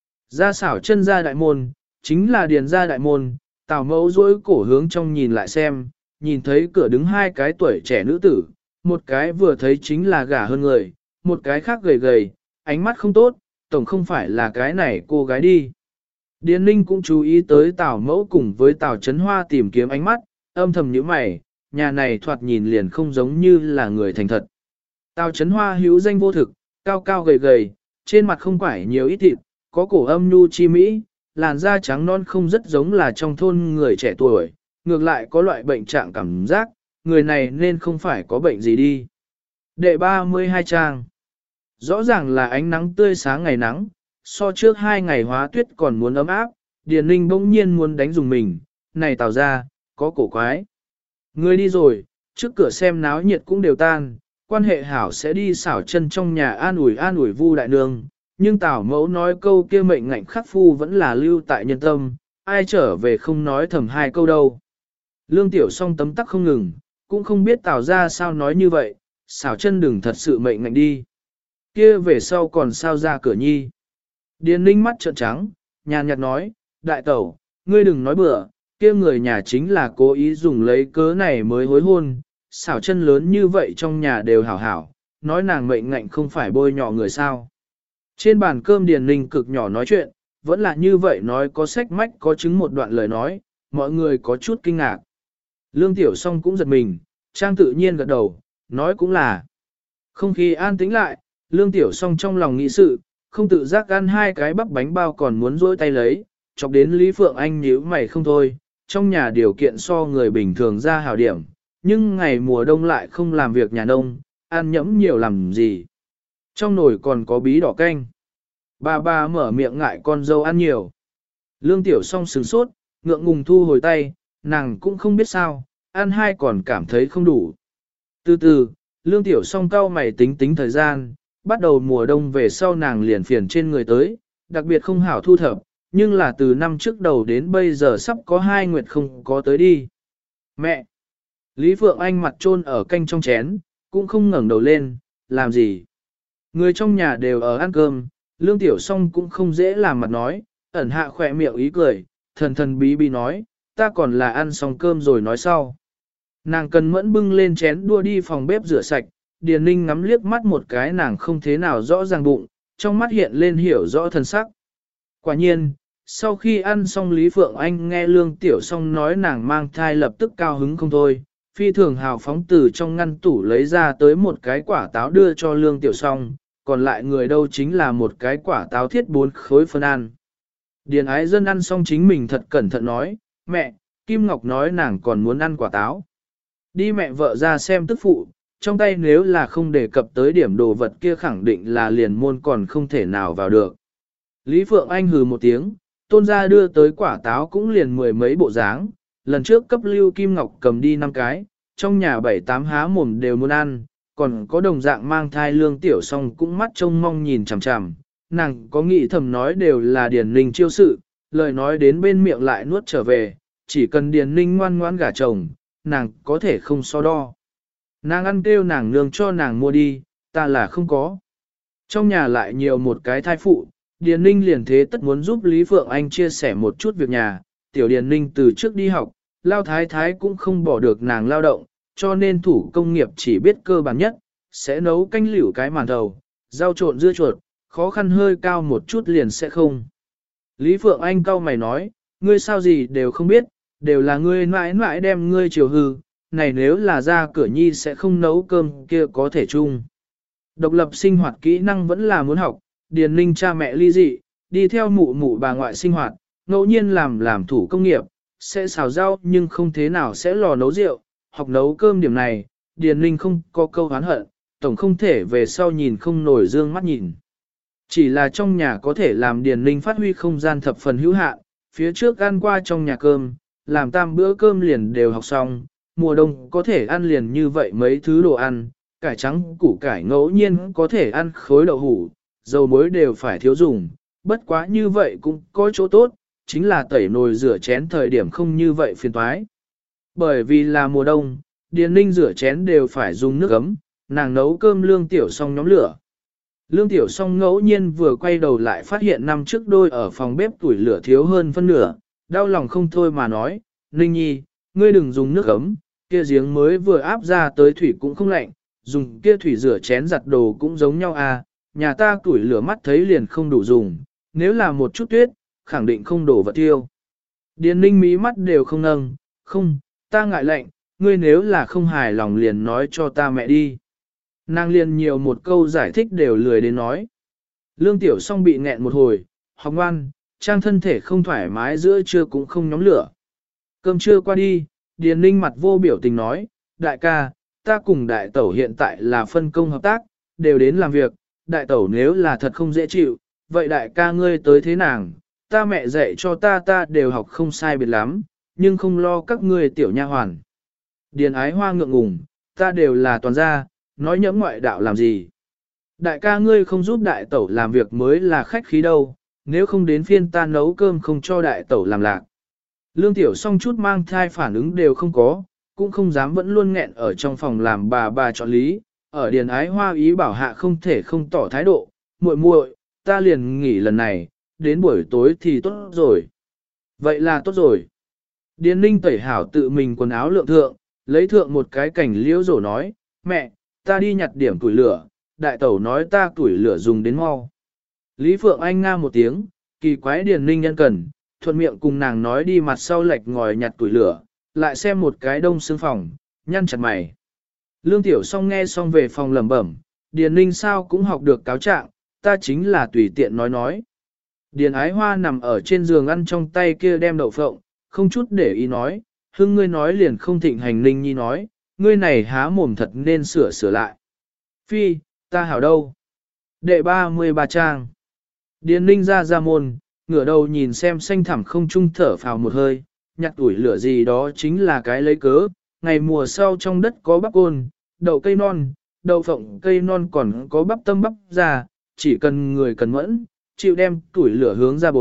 Ra xảo chân ra đại môn, chính là điền ra đại môn, Tào mẫu dỗi cổ hướng trong nhìn lại xem, nhìn thấy cửa đứng hai cái tuổi trẻ nữ tử, một cái vừa thấy chính là gả hơn người, một cái khác gầy gầy, ánh mắt không tốt, tổng không phải là cái này cô gái đi. Điền Ninh cũng chú ý tới Tào mẫu cùng với Tào Chấn Hoa tìm kiếm ánh mắt, âm thầm nhíu mày, nhà này thoạt nhìn liền không giống như là người thành thật. Tào Chấn Hoa hữu danh vô thực, cao cao gầy gầy, trên mặt không quải nhiều ít thịt, có cổ âm nhu chi mỹ, làn da trắng non không rất giống là trong thôn người trẻ tuổi, ngược lại có loại bệnh trạng cảm giác, người này nên không phải có bệnh gì đi. Đệ ba mươi hai trang. Rõ ràng là ánh nắng tươi sáng ngày nắng, so trước hai ngày hóa tuyết còn muốn ấm áp, Điền Ninh bỗng nhiên muốn đánh dùng mình, này Tào ra, có cổ quái. Người đi rồi, trước cửa xem náo nhiệt cũng đều tan, quan hệ hảo sẽ đi xảo chân trong nhà an ủi an ủi Vu đại nương, nhưng Tào mẫu nói câu kia mệnh ngạnh khắc phu vẫn là lưu tại nhân tâm, ai trở về không nói thầm hai câu đâu. Lương Tiểu song tấm tắc không ngừng, cũng không biết Tào ra sao nói như vậy, xảo chân đừng thật sự mệnh ngạnh đi. Kia về sau còn sao ra cửa nhi. Điền Ninh mắt trợn trắng, nhàn nhạt nói, đại tẩu, ngươi đừng nói bừa, kia người nhà chính là cố ý dùng lấy cớ này mới hối hôn, xảo chân lớn như vậy trong nhà đều hảo hảo, nói nàng mệnh ngạnh không phải bôi nhọ người sao. Trên bàn cơm Điền Ninh cực nhỏ nói chuyện, vẫn là như vậy nói có sách mách có chứng một đoạn lời nói, mọi người có chút kinh ngạc. Lương Tiểu Song cũng giật mình, Trang tự nhiên gật đầu, nói cũng là. Không khí an tĩnh lại, Lương Tiểu Song trong lòng nghĩ sự, không tự giác ăn hai cái bắp bánh bao còn muốn dỗi tay lấy, chọc đến Lý Phượng Anh nhíu mày không thôi, trong nhà điều kiện so người bình thường ra hảo điểm, nhưng ngày mùa đông lại không làm việc nhà nông, ăn nhẫm nhiều làm gì. Trong nồi còn có bí đỏ canh. Bà bà mở miệng ngại con dâu ăn nhiều. Lương Tiểu Song sửng sốt, ngượng ngùng thu hồi tay, nàng cũng không biết sao, ăn hai còn cảm thấy không đủ. Từ từ, Lương Tiểu Song cau mày tính tính thời gian, bắt đầu mùa đông về sau nàng liền phiền trên người tới, đặc biệt không hảo thu thập, nhưng là từ năm trước đầu đến bây giờ sắp có hai nguyệt không có tới đi. Mẹ! Lý Phượng Anh mặt trôn ở canh trong chén, cũng không ngẩng đầu lên, làm gì? Người trong nhà đều ở ăn cơm, Lương Tiểu Song cũng không dễ làm mặt nói, ẩn hạ khỏe miệng ý cười, thần thần bí bí nói, ta còn là ăn xong cơm rồi nói sau. Nàng cần mẫn bưng lên chén đua đi phòng bếp rửa sạch, Điền Ninh ngắm liếc mắt một cái nàng không thế nào rõ ràng bụng, trong mắt hiện lên hiểu rõ thân sắc. Quả nhiên, sau khi ăn xong Lý Phượng Anh nghe Lương Tiểu Song nói nàng mang thai lập tức cao hứng không thôi, phi thường hào phóng từ trong ngăn tủ lấy ra tới một cái quả táo đưa cho Lương Tiểu Song, còn lại người đâu chính là một cái quả táo thiết bốn khối phân ăn. Điền ái dân ăn xong chính mình thật cẩn thận nói, mẹ, Kim Ngọc nói nàng còn muốn ăn quả táo. Đi mẹ vợ ra xem tức phụ, trong tay nếu là không đề cập tới điểm đồ vật kia khẳng định là liền môn còn không thể nào vào được. Lý Phượng Anh hừ một tiếng, tôn gia đưa tới quả táo cũng liền mười mấy bộ dáng, lần trước cấp Lưu Kim Ngọc cầm đi năm cái, trong nhà bảy tám há mồm đều muốn ăn, còn có đồng dạng mang thai Lương Tiểu Song cũng mắt trông mong nhìn chằm chằm, nàng có nghĩ thầm nói đều là Điền Ninh chiêu sự, lời nói đến bên miệng lại nuốt trở về, chỉ cần Điền Ninh ngoan ngoãn gả chồng, nàng có thể không so đo. Nàng ăn kêu nàng nương cho nàng mua đi, ta là không có. Trong nhà lại nhiều một cái thai phụ, Điền Ninh liền thế tất muốn giúp Lý Phượng Anh chia sẻ một chút việc nhà, tiểu Điền Ninh từ trước đi học, lao thái thái cũng không bỏ được nàng lao động, cho nên thủ công nghiệp chỉ biết cơ bản nhất, sẽ nấu canh liễu cái màn thầu, rau trộn dưa chuột, khó khăn hơi cao một chút liền sẽ không. Lý Phượng Anh cau mày nói, ngươi sao gì đều không biết, đều là ngươi mãi mãi đem ngươi chiều hư, này nếu là ra cửa nhi sẽ không nấu cơm kia có thể chung. Độc lập sinh hoạt kỹ năng vẫn là muốn học, Điền Ninh cha mẹ ly dị, đi theo mụ mụ bà ngoại sinh hoạt, ngẫu nhiên làm làm thủ công nghiệp, sẽ xào rau nhưng không thế nào sẽ lò nấu rượu, học nấu cơm điểm này, Điền Ninh không có câu hán hận, tổng không thể về sau nhìn không nổi dương mắt nhìn. Chỉ là trong nhà có thể làm Điền Ninh phát huy không gian thập phần hữu hạn, phía trước ăn qua trong nhà cơm, làm tam bữa cơm liền đều học xong, mùa đông có thể ăn liền như vậy mấy thứ đồ ăn, cải trắng củ cải ngẫu nhiên có thể ăn khối đậu hủ, dầu muối đều phải thiếu dùng, bất quá như vậy cũng có chỗ tốt, chính là tẩy nồi rửa chén thời điểm không như vậy phiền toái. Bởi vì là mùa đông, Điền Ninh rửa chén đều phải dùng nước ấm, nàng nấu cơm Lương Tiểu Song nhóm lửa. Lương Tiểu Song ngẫu nhiên vừa quay đầu lại phát hiện năm trước đôi ở phòng bếp tuổi lửa thiếu hơn phân nửa, đau lòng không thôi mà nói, Ninh Nhi, ngươi đừng dùng nước ấm, kia giếng mới vừa áp ra tới thủy cũng không lạnh, dùng kia thủy rửa chén giặt đồ cũng giống nhau à, nhà ta tuổi lửa mắt thấy liền không đủ dùng, nếu là một chút tuyết, khẳng định không đổ vật tiêu. Điền Ninh mí mắt đều không nâng, không, ta ngại lạnh, ngươi nếu là không hài lòng liền nói cho ta mẹ đi. Nàng liền nhiều một câu giải thích đều lười đến nói. Lương Tiểu Song bị nghẹn một hồi, học ngoan, trang thân thể không thoải mái giữa trưa cũng không nhóm lửa. Cơm trưa qua đi, Điền Ninh mặt vô biểu tình nói, đại ca, ta cùng đại tẩu hiện tại là phân công hợp tác, đều đến làm việc, đại tẩu nếu là thật không dễ chịu, vậy đại ca ngươi tới thế nàng, ta mẹ dạy cho ta ta đều học không sai biệt lắm, nhưng không lo các ngươi tiểu nha hoàn. Điền ái hoa ngượng ngùng, ta đều là toàn gia, nói nhẫm ngoại đạo làm gì. Đại ca ngươi không giúp đại tẩu làm việc mới là khách khí đâu, nếu không đến phiên ta nấu cơm không cho đại tẩu làm lạc. Lương Tiểu Song chút mang thai phản ứng đều không có, cũng không dám vẫn luôn nghẹn ở trong phòng làm bà bà chọn lý, ở điền ái hoa ý bảo hạ không thể không tỏ thái độ, muội muội, ta liền nghỉ lần này, đến buổi tối thì tốt rồi. Vậy là tốt rồi. Điền Ninh tẩy hảo tự mình quần áo lượng thượng, lấy thượng một cái cảnh liễu rổ nói, mẹ, ta đi nhặt điểm tuổi lửa, đại tẩu nói ta tuổi lửa dùng đến mau. Lý Phượng Anh nga một tiếng, kỳ quái Điền Ninh nhân cần, thuận miệng cùng nàng nói đi mặt sau lệch ngòi nhặt tuổi lửa, lại xem một cái đông xương phòng, nhăn chặt mày. Lương Tiểu Song nghe xong về phòng lẩm bẩm, Điền Ninh sao cũng học được cáo trạng, ta chính là tùy tiện nói nói. Điền ái hoa nằm ở trên giường ăn trong tay kia đem đậu phộng, không chút để ý nói, hưng ngươi nói liền không thịnh hành Ninh Nhi nói, ngươi này há mồm thật nên sửa sửa lại. Phi, ta hảo đâu? Đệ ba mươi ba trang. Điền Ninh ra ra môn, ngửa đầu nhìn xem xanh thẳm không trung thở phào một hơi, nhặt tuổi lửa gì đó chính là cái lấy cớ, ngày mùa sau trong đất có bắp côn, đậu cây non, đậu phộng cây non còn có bắp tâm bắp ra, chỉ cần người cần mẫn, chịu đem tuổi lửa hướng ra bối,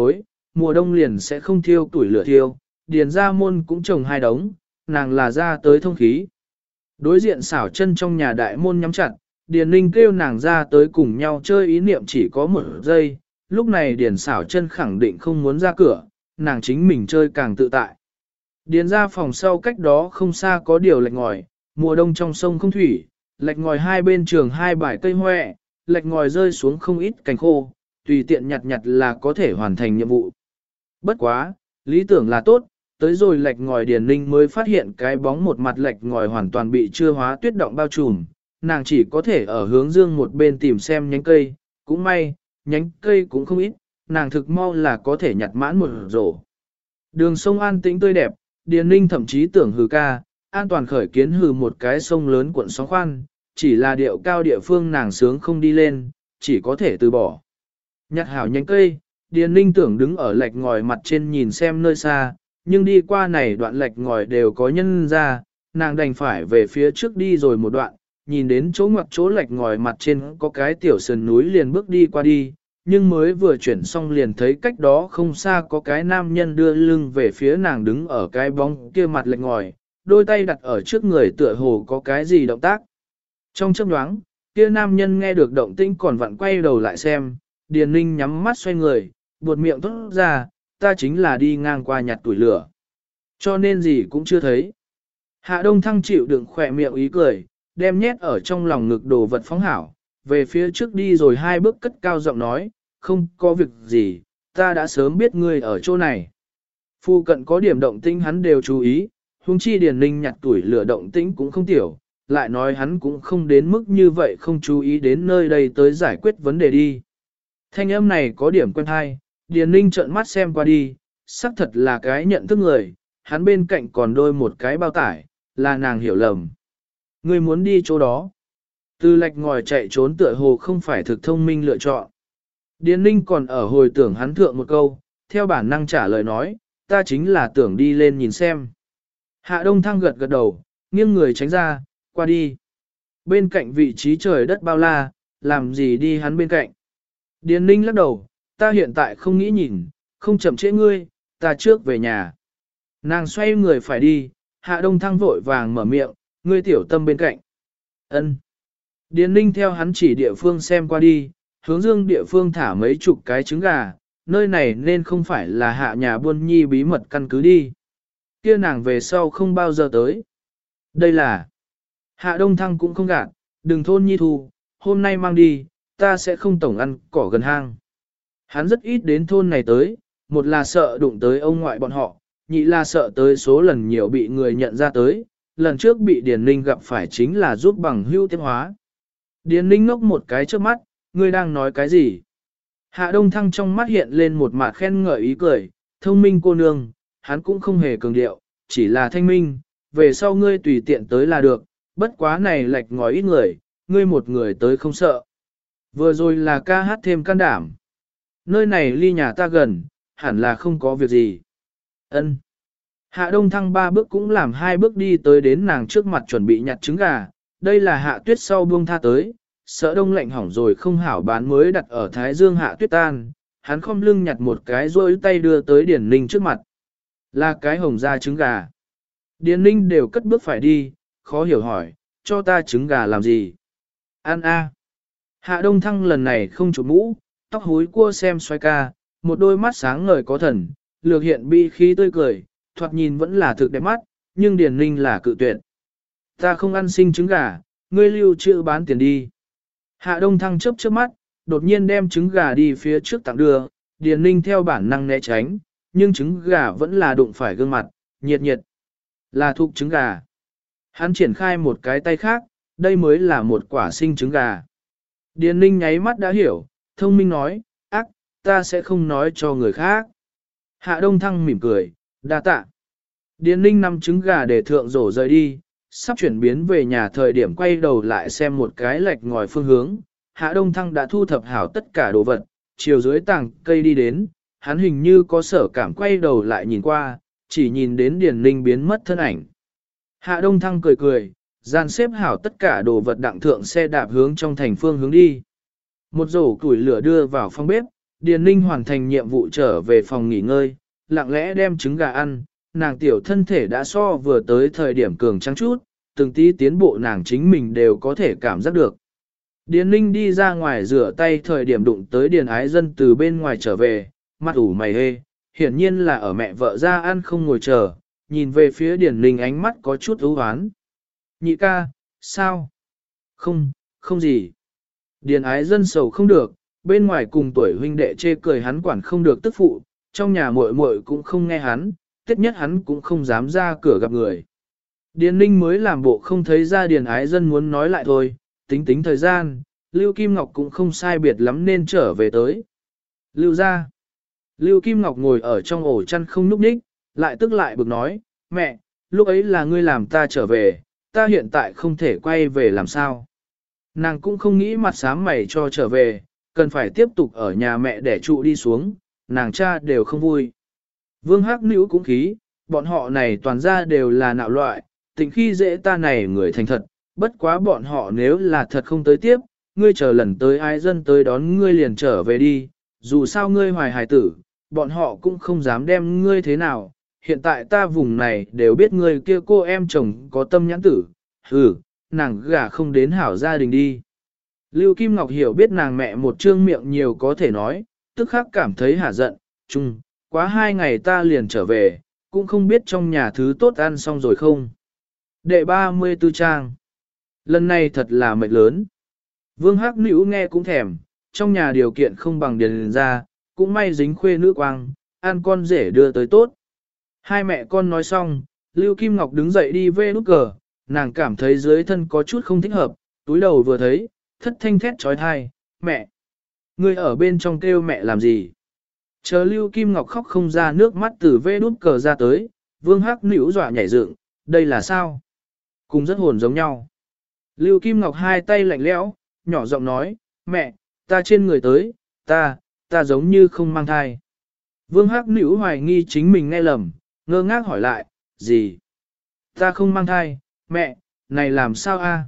mùa đông liền sẽ không thiêu tuổi lửa thiêu, điền ra môn cũng trồng hai đống, nàng là ra tới thông khí. Đối diện xảo chân trong nhà đại môn nhắm chặt, Điền Ninh kêu nàng ra tới cùng nhau chơi ý niệm chỉ có một giây, lúc này Điền xảo chân khẳng định không muốn ra cửa, nàng chính mình chơi càng tự tại. Điền ra phòng sau cách đó không xa có điều lạch ngòi, mùa đông trong sông không thủy, lạch ngòi hai bên trường hai bãi cây hoẹ, lạch ngòi rơi xuống không ít cành khô, tùy tiện nhặt nhặt là có thể hoàn thành nhiệm vụ. Bất quá, lý tưởng là tốt, tới rồi lạch ngòi Điền Ninh mới phát hiện cái bóng một mặt lạch ngòi hoàn toàn bị chưa hóa tuyết động bao trùm, nàng chỉ có thể ở hướng dương một bên tìm xem nhánh cây, cũng may, nhánh cây cũng không ít, nàng thực mau là có thể nhặt mãn một rổ. Đường sông an tĩnh tươi đẹp, Điền Ninh thậm chí tưởng hừ ca, an toàn khởi kiến hừ một cái sông lớn cuộn sóng khoan, chỉ là điệu cao địa phương nàng sướng không đi lên, chỉ có thể từ bỏ. Nhặt hảo nhánh cây, Điền Ninh tưởng đứng ở lạch ngòi mặt trên nhìn xem nơi xa, nhưng đi qua này đoạn lạch ngòi đều có nhân ra, nàng đành phải về phía trước đi rồi một đoạn, nhìn đến chỗ ngoặc chỗ lạch ngòi mặt trên có cái tiểu sườn núi liền bước đi qua đi, nhưng mới vừa chuyển xong liền thấy cách đó không xa có cái nam nhân đưa lưng về phía nàng đứng ở cái bóng kia mặt lạch ngòi, đôi tay đặt ở trước người tựa hồ có cái gì động tác. Trong chớp nhoáng, kia nam nhân nghe được động tĩnh còn vặn quay đầu lại xem, Điền Ninh nhắm mắt xoay người, buột miệng thốt ra, ta chính là đi ngang qua nhặt tuổi lửa. Cho nên gì cũng chưa thấy. Hạ Đông Thăng chịu đựng khỏe miệng ý cười, đem nhét ở trong lòng ngực đồ vật phóng hảo, về phía trước đi rồi hai bước cất cao giọng nói, không có việc gì, ta đã sớm biết ngươi ở chỗ này. Phu cận có điểm động tĩnh hắn đều chú ý, huống chi Điền Ninh nhặt tuổi lửa động tĩnh cũng không tiểu, lại nói hắn cũng không đến mức như vậy không chú ý đến nơi đây tới giải quyết vấn đề đi. Thanh âm này có điểm quen hay, Điền Ninh trợn mắt xem qua đi, xác thật là cái nhận thức người, hắn bên cạnh còn đôi một cái bao tải, là nàng hiểu lầm. Ngươi muốn đi chỗ đó. Từ lạch ngòi chạy trốn tựa hồ không phải thực thông minh lựa chọn. Điền Ninh còn ở hồi tưởng hắn thượng một câu, theo bản năng trả lời nói, ta chính là tưởng đi lên nhìn xem. Hạ Đông Thăng gật gật đầu, nghiêng người tránh ra, qua đi. Bên cạnh vị trí trời đất bao la, làm gì đi hắn bên cạnh. Điền Ninh lắc đầu, ta hiện tại không nghĩ nhìn, không chậm trễ ngươi, ta trước về nhà. Nàng xoay người phải đi, Hạ Đông Thăng vội vàng mở miệng, ngươi tiểu tâm bên cạnh. Ân. Điền Ninh theo hắn chỉ địa phương xem qua đi, hướng dương địa phương thả mấy chục cái trứng gà, nơi này nên không phải là hạ nhà buôn nhi bí mật căn cứ đi. Kia nàng về sau không bao giờ tới. Đây là Hạ Đông Thăng cũng không gạt, đừng thôn nhi thu, hôm nay mang đi, ta sẽ không tổng ăn cỏ gần hang. Hắn rất ít đến thôn này tới, một là sợ đụng tới ông ngoại bọn họ, nhị là sợ tới số lần nhiều bị người nhận ra tới, lần trước bị Điền Ninh gặp phải chính là giúp bằng hưu tiếp hóa. Điền Ninh ngốc một cái trước mắt, ngươi đang nói cái gì? Hạ Đông Thăng trong mắt hiện lên một mặt khen ngợi ý cười, thông minh cô nương, hắn cũng không hề cường điệu, chỉ là thanh minh, về sau ngươi tùy tiện tới là được, bất quá này lệch ngói ít người, ngươi một người tới không sợ. Vừa rồi là ca hát thêm can đảm. Nơi này ly nhà ta gần, hẳn là không có việc gì. Ân. Hạ Đông Thăng ba bước cũng làm hai bước đi tới đến nàng trước mặt chuẩn bị nhặt trứng gà, đây là hạ tuyết sau buông tha tới, sợ đông lạnh hỏng rồi không hảo bán mới đặt ở thái dương hạ tuyết tan, hắn khom lưng nhặt một cái rôi tay đưa tới Điền Ninh trước mặt. Là cái hồng da trứng gà. Điền Ninh đều cất bước phải đi, khó hiểu hỏi, cho ta trứng gà làm gì? Ăn a. Hạ Đông Thăng lần này không chụp mũ, tóc húi cua xem xoay ca, một đôi mắt sáng ngời có thần, lược hiện bi khí tươi cười, thoạt nhìn vẫn là thực đẹp mắt, nhưng Điền Ninh là cự tuyệt. Ta không ăn sinh trứng gà, ngươi lưu trữ bán tiền đi. Hạ Đông Thăng chớp chớp mắt, đột nhiên đem trứng gà đi phía trước tặng đưa, Điền Ninh theo bản năng né tránh, nhưng trứng gà vẫn là đụng phải gương mặt, nhiệt nhiệt. Là thục trứng gà. Hắn triển khai một cái tay khác, đây mới là một quả sinh trứng gà. Điền Ninh nháy mắt đã hiểu, thông minh nói, ác, ta sẽ không nói cho người khác. Hạ Đông Thăng mỉm cười, đa tạ. Điền Ninh nằm trứng gà để thượng rổ rời đi, sắp chuyển biến về nhà thời điểm quay đầu lại xem một cái lệch ngòi phương hướng. Hạ Đông Thăng đã thu thập hảo tất cả đồ vật, chiều dưới tảng cây đi đến, hắn hình như có sở cảm quay đầu lại nhìn qua, chỉ nhìn đến Điền Ninh biến mất thân ảnh. Hạ Đông Thăng cười cười, dàn xếp hảo tất cả đồ vật đặng thượng xe đạp hướng trong thành phương hướng đi. Một rổ củi lửa đưa vào phòng bếp, Điền Ninh hoàn thành nhiệm vụ trở về phòng nghỉ ngơi, lặng lẽ đem trứng gà ăn, nàng tiểu thân thể đã so vừa tới thời điểm cường trắng chút, từng tí tiến bộ nàng chính mình đều có thể cảm giác được. Điền Ninh đi ra ngoài rửa tay thời điểm đụng tới Điền Ái Dân từ bên ngoài trở về, mặt ủ mày hê, hiển nhiên là ở mẹ vợ ra ăn không ngồi chờ, nhìn về phía Điền Ninh ánh mắt có chút ưu hoán. Nhị ca, sao? Không, không gì. Điền Ái Dân sầu không được, bên ngoài cùng tuổi huynh đệ chê cười hắn quản không được tức phụ, trong nhà muội muội cũng không nghe hắn, tất nhất hắn cũng không dám ra cửa gặp người. Điền Ninh mới làm bộ không thấy ra Điền Ái Dân muốn nói lại thôi, tính tính thời gian, Lưu Kim Ngọc cũng không sai biệt lắm nên trở về tới. Lưu ra. Lưu Kim Ngọc ngồi ở trong ổ chăn không núp ních, lại tức lại bực nói, mẹ, lúc ấy là ngươi làm ta trở về, ta hiện tại không thể quay về làm sao. Nàng cũng không nghĩ mặt sám mày cho trở về, cần phải tiếp tục ở nhà mẹ để trụ đi xuống, nàng cha đều không vui. Vương Hắc Nữ cũng khí, bọn họ này toàn ra đều là nạo loại, tình khi dễ ta này người thành thật, bất quá bọn họ nếu là thật không tới tiếp, ngươi chờ lần tới Ái Dân tới đón ngươi liền trở về đi, dù sao ngươi hoài hài tử, bọn họ cũng không dám đem ngươi thế nào, hiện tại ta vùng này đều biết ngươi kia cô em chồng có tâm nhãn tử, hừ, nàng gả không đến hảo gia đình đi. Lưu Kim Ngọc hiểu biết nàng mẹ một trương miệng nhiều có thể nói, tức khắc cảm thấy hả giận, chung, quá hai ngày ta liền trở về, cũng không biết trong nhà thứ tốt ăn xong rồi không. Đệ ba mươi tư trang. Lần này thật là mệt lớn. Vương Hắc Nữ nghe cũng thèm, trong nhà điều kiện không bằng Điền ra, cũng may dính khuê nữ quang, ăn con rể đưa tới tốt. Hai mẹ con nói xong, Lưu Kim Ngọc đứng dậy đi về nút cờ, nàng cảm thấy dưới thân có chút không thích hợp, túi đầu vừa thấy, thất thanh thét trói thai, mẹ. Ngươi ở bên trong kêu mẹ làm gì? Chờ Lưu Kim Ngọc khóc không ra nước mắt từ vê nút cờ ra tới, Vương Hắc Nữ dọa nhảy dựng, đây là sao? Cùng rất hồn giống nhau. Lưu Kim Ngọc hai tay lạnh lẽo, nhỏ giọng nói, mẹ, ta trên người tới, ta, ta giống như không mang thai. Vương Hắc Nữ hoài nghi chính mình nghe lầm, ngơ ngác hỏi lại, gì? Ta không mang thai, mẹ, này làm sao a?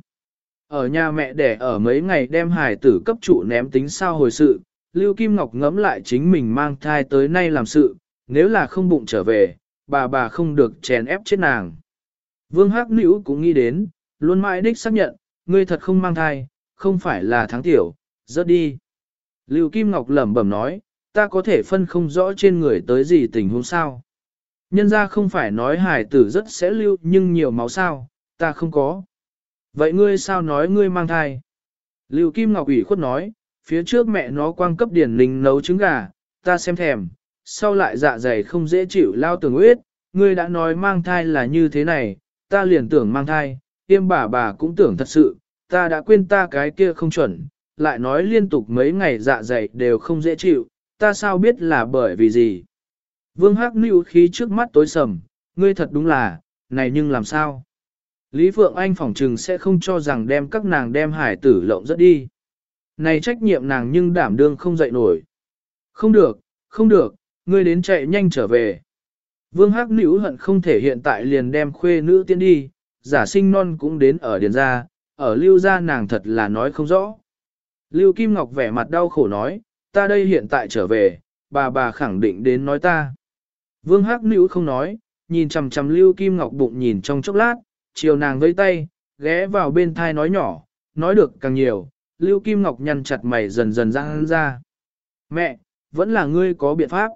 Ở nhà mẹ đẻ ở mấy ngày đem hài tử cấp trụ ném tính sao hồi sự, Lưu Kim Ngọc ngẫm lại chính mình mang thai tới nay làm sự, nếu là không bụng trở về, bà bà không được chèn ép chết nàng. Vương Hắc Nữ cũng nghĩ đến, luôn mãi đích xác nhận, ngươi thật không mang thai, không phải là tháng tiểu, rớt đi. Lưu Kim Ngọc lẩm bẩm nói, ta có thể phân không rõ trên người tới gì tình huống sao. Nhân ra không phải nói hài tử rất sẽ lưu nhưng nhiều máu sao, ta không có. Vậy ngươi sao nói ngươi mang thai? Lưu Kim Ngọc ủy khuất nói, phía trước mẹ nó quang cấp Điển Ninh nấu trứng gà, ta xem thèm, sau lại dạ dày không dễ chịu lao tường huyết, ngươi đã nói mang thai là như thế này, ta liền tưởng mang thai, tiêm bà bà cũng tưởng thật sự, ta đã quên ta cái kia không chuẩn, lại nói liên tục mấy ngày dạ dày đều không dễ chịu, ta sao biết là bởi vì gì? Vương Hắc Nữ khí trước mắt tối sầm, ngươi thật đúng là, này nhưng làm sao? Lý Phượng Anh phỏng trừng sẽ không cho rằng đem các nàng đem hải tử lộng rất đi. Này trách nhiệm nàng nhưng đảm đương không dậy nổi. Không được, không được, ngươi đến chạy nhanh trở về. Vương Hắc Nữ hận không thể hiện tại liền đem khuê nữ tiến đi, giả sinh non cũng đến ở điền gia, ở lưu gia nàng thật là nói không rõ. Lưu Kim Ngọc vẻ mặt đau khổ nói, ta đây hiện tại trở về, bà bà khẳng định đến nói ta. Vương Hắc Nữ không nói, nhìn chằm chằm Lưu Kim Ngọc bụng nhìn trong chốc lát, chiều nàng vẫy tay, ghé vào bên thai nói nhỏ, nói được càng nhiều, Lưu Kim Ngọc nhăn chặt mày dần dần ra ra. Mẹ, vẫn là ngươi có biện pháp.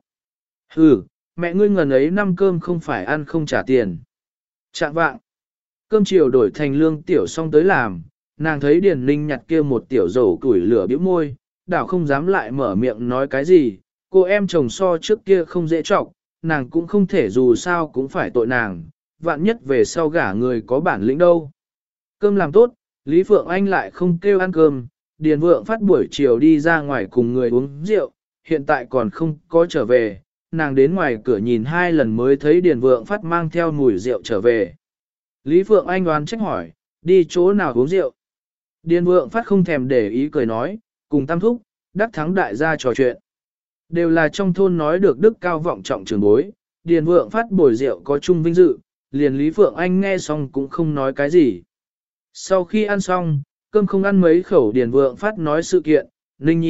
Ừ, mẹ ngươi ngần ấy năm cơm không phải ăn không trả tiền. Chạm vạng, cơm chiều đổi thành lương tiểu xong tới làm, nàng thấy Điền Ninh nhặt kia một tiểu rổ củi lửa bĩu môi, đảo không dám lại mở miệng nói cái gì, cô em chồng so trước kia không dễ trọng, nàng cũng không thể dù sao cũng phải tội nàng, vạn nhất về sau gả người có bản lĩnh đâu. Cơm làm tốt, Lý Phượng Anh lại không kêu ăn cơm, Điền Vượng Phát buổi chiều đi ra ngoài cùng người uống rượu, hiện tại còn không có trở về, nàng đến ngoài cửa nhìn hai lần mới thấy Điền Vượng Phát mang theo mùi rượu trở về. Lý Phượng Anh đoán trách hỏi, đi chỗ nào uống rượu? Điền Vượng Phát không thèm để ý cười nói, cùng Tam Thúc, Đắc Thắng đại gia trò chuyện. Đều là trong thôn nói được đức cao vọng trọng trường bối, Điền Vượng Phát bồi rượu có chung vinh dự, liền Lý Phượng Anh nghe xong cũng không nói cái gì. Sau khi ăn xong, cơm không ăn mấy khẩu Điền Vượng Phát nói sự kiện, Ninh Nhi,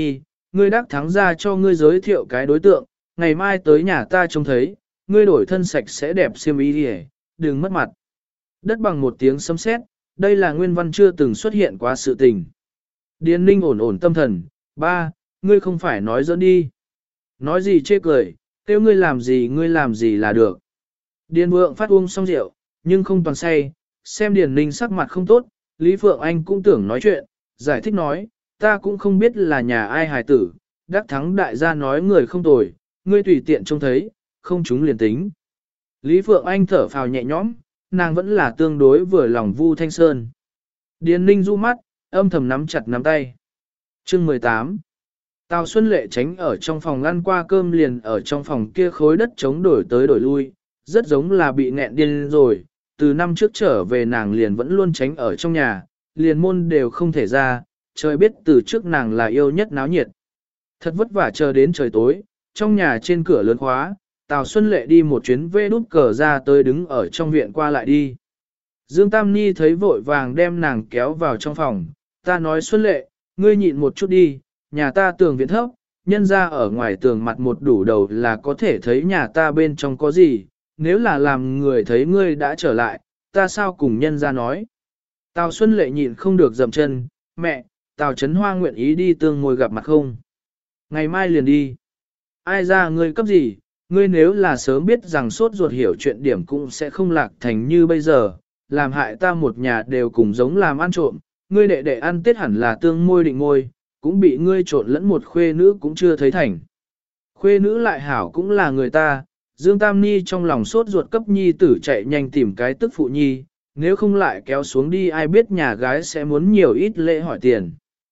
ngươi đắc thắng ra cho ngươi giới thiệu cái đối tượng, ngày mai tới nhà ta trông thấy, ngươi đổi thân sạch sẽ đẹp xiêm y đi, đừng mất mặt. Đất bằng một tiếng sấm sét, đây là nguyên văn chưa từng xuất hiện quá sự tình. Điền ninh ổn ổn tâm thần, ba, ngươi không phải nói dẫn đi. Nói gì chê cười, kêu ngươi làm gì ngươi làm gì là được. Điền vượng phát uống xong rượu, nhưng không toàn say, xem Điền ninh sắc mặt không tốt, Lý Phượng Anh cũng tưởng nói chuyện, giải thích nói, ta cũng không biết là nhà ai hài tử, đắc thắng đại gia nói người không tồi, ngươi tùy tiện trông thấy, không chúng liền tính. Lý Phượng Anh thở phào nhẹ nhõm, nàng vẫn là tương đối vừa lòng Vu Thanh Sơn. Điền ninh du mắt, âm thầm nắm chặt nắm tay. Chương mười tám. Tào Xuân Lệ tránh ở trong phòng ăn qua cơm liền ở trong phòng kia khối đất chống đổi tới đổi lui, rất giống là bị nghẹn điên rồi, từ năm trước trở về nàng liền vẫn luôn tránh ở trong nhà, liền môn đều không thể ra, trời biết từ trước nàng là yêu nhất náo nhiệt. Thật vất vả chờ đến trời tối, trong nhà trên cửa lớn khóa, Tào Xuân Lệ đi một chuyến vê đút cờ ra tới đứng ở trong viện qua lại đi. Dương Tam Ni thấy vội vàng đem nàng kéo vào trong phòng, ta nói Xuân Lệ, ngươi nhịn một chút đi, nhà ta tường viện thấp, nhân ra ở ngoài tường mặt một đủ đầu là có thể thấy nhà ta bên trong có gì, nếu là làm người thấy ngươi đã trở lại, ta sao cùng nhân ra nói. Tào Xuân Lệ nhịn không được dậm chân, mẹ, Tào Trấn Hoa nguyện ý đi tương ngồi gặp mặt không? Ngày mai liền đi. Ai ra ngươi cấp gì, ngươi nếu là sớm biết rằng sốt ruột hiểu chuyện điểm cũng sẽ không lạc thành như bây giờ, làm hại ta một nhà đều cùng giống làm ăn trộm, ngươi đệ đệ ăn tết hẳn là tương môi định ngôi, cũng bị ngươi trộn lẫn một khuê nữ cũng chưa thấy thành. Khuê nữ lại hảo cũng là người ta, Dương Tam Ni trong lòng sốt ruột cấp nhi tử chạy nhanh tìm cái tức phụ nhi, nếu không lại kéo xuống đi ai biết nhà gái sẽ muốn nhiều ít lễ hỏi tiền.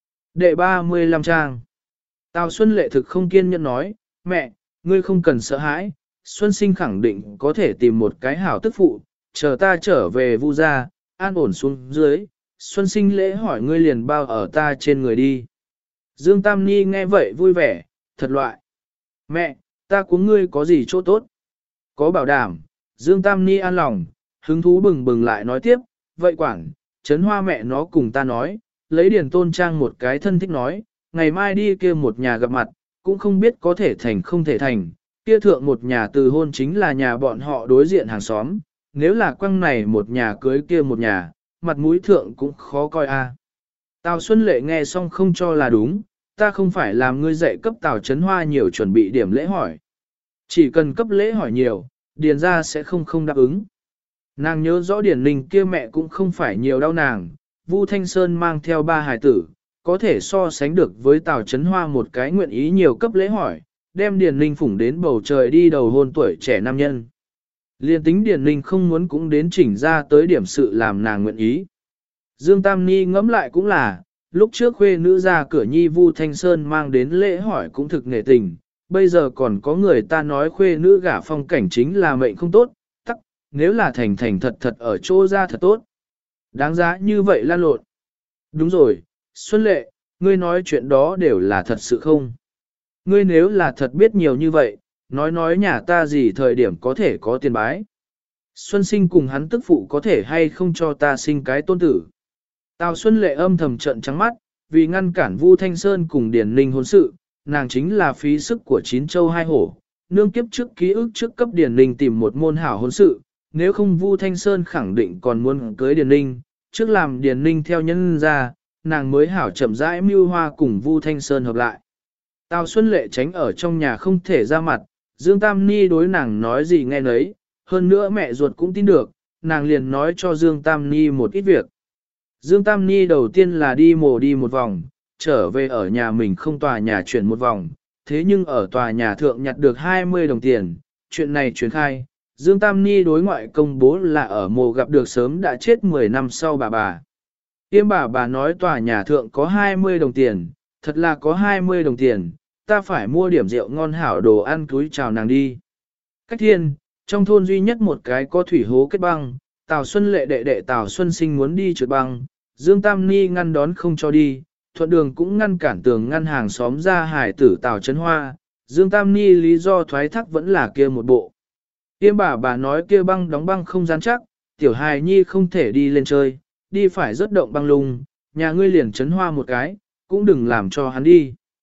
Đệ ba mươi lăm trang. Tào Xuân Lệ thực không kiên nhẫn nói, mẹ, ngươi không cần sợ hãi, Xuân Sinh khẳng định có thể tìm một cái hảo tức phụ, chờ ta trở về Vu gia, an ổn xuống dưới, Xuân Sinh lễ hỏi ngươi liền bao ở ta trên người đi. Dương Tam Ni nghe vậy vui vẻ, thật loại. Mẹ, ta của ngươi có gì chỗ tốt? Có bảo đảm, Dương Tam Ni an lòng, hứng thú bừng bừng lại nói tiếp, vậy quản, Trấn Hoa mẹ nó cùng ta nói, lấy Điền Tôn Trang một cái thân thích nói, ngày mai đi kia một nhà gặp mặt, cũng không biết có thể thành không thể thành, kia thượng một nhà từ hôn chính là nhà bọn họ đối diện hàng xóm, nếu là quăng này một nhà cưới kia một nhà, mặt mũi thượng cũng khó coi a. Tào Xuân Lệ nghe xong không cho là đúng, ta không phải làm ngươi dạy cấp Tào Trấn Hoa nhiều chuẩn bị điểm lễ hỏi. Chỉ cần cấp lễ hỏi nhiều, Điền ra sẽ không không đáp ứng. Nàng nhớ rõ Điền Ninh kia mẹ cũng không phải nhiều đau nàng, Vu Thanh Sơn mang theo ba hài tử, có thể so sánh được với Tào Trấn Hoa một cái nguyện ý nhiều cấp lễ hỏi, đem Điền Ninh phủng đến bầu trời đi đầu hôn tuổi trẻ nam nhân. Liên tính Điền Ninh không muốn cũng đến chỉnh ra tới điểm sự làm nàng nguyện ý. Dương Tam Ni ngẫm lại cũng là, lúc trước khuê nữ ra cửa nhi Vu Thanh Sơn mang đến lễ hỏi cũng thực nghệ tình, bây giờ còn có người ta nói khuê nữ gả phong cảnh chính là mệnh không tốt, tắc, nếu là thành thành thật thật ở chỗ ra thật tốt. Đáng giá như vậy lan lộn. Đúng rồi, Xuân Lệ, ngươi nói chuyện đó đều là thật sự không? Ngươi nếu là thật biết nhiều như vậy, nói nói nhà ta gì thời điểm có thể có tiền bái. Xuân Sinh cùng hắn tức phụ có thể hay không cho ta sinh cái tôn tử. Tào Xuân Lệ âm thầm trận trắng mắt, vì ngăn cản Vu Thanh Sơn cùng Điền Ninh hôn sự, nàng chính là phí sức của chín châu hai hổ, nương kiếp trước ký ức trước cấp Điền Ninh tìm một môn hảo hôn sự, nếu không Vu Thanh Sơn khẳng định còn muốn cưới Điền Ninh, trước làm Điền Ninh theo nhân ra, nàng mới hảo chậm rãi mưu hoa cùng Vu Thanh Sơn hợp lại. Tào Xuân Lệ tránh ở trong nhà không thể ra mặt, Dương Tam Ni đối nàng nói gì nghe nấy, hơn nữa mẹ ruột cũng tin được, nàng liền nói cho Dương Tam Ni một ít việc. Dương Tam Ni đầu tiên là đi mồ đi một vòng, trở về ở nhà mình không tòa nhà chuyển một vòng, thế nhưng ở tòa nhà thượng nhặt được hai mươi đồng tiền, chuyện này truyền khai, Dương Tam Ni đối ngoại công bố là ở mồ gặp được sớm đã chết mười năm sau bà bà. Tiêm bà bà nói tòa nhà thượng có hai mươi đồng tiền, thật là có hai mươi đồng tiền, ta phải mua điểm rượu ngon hảo đồ ăn túi chào nàng đi. Cách thiên, trong thôn duy nhất một cái có thủy hố kết băng, Tào Xuân Lệ đệ đệ Tào Xuân Sinh muốn đi trượt băng, Dương Tam Ni ngăn đón không cho đi, thuận đường cũng ngăn cản tường ngăn hàng xóm ra hải tử Tào Trấn Hoa, Dương Tam Ni lý do thoái thác vẫn là kia một bộ. Tiêm bà bà nói kia băng đóng băng không rắn chắc, tiểu hài nhi không thể đi lên chơi, đi phải rất động băng lung, nhà ngươi liền Trấn Hoa một cái, cũng đừng làm cho hắn đi.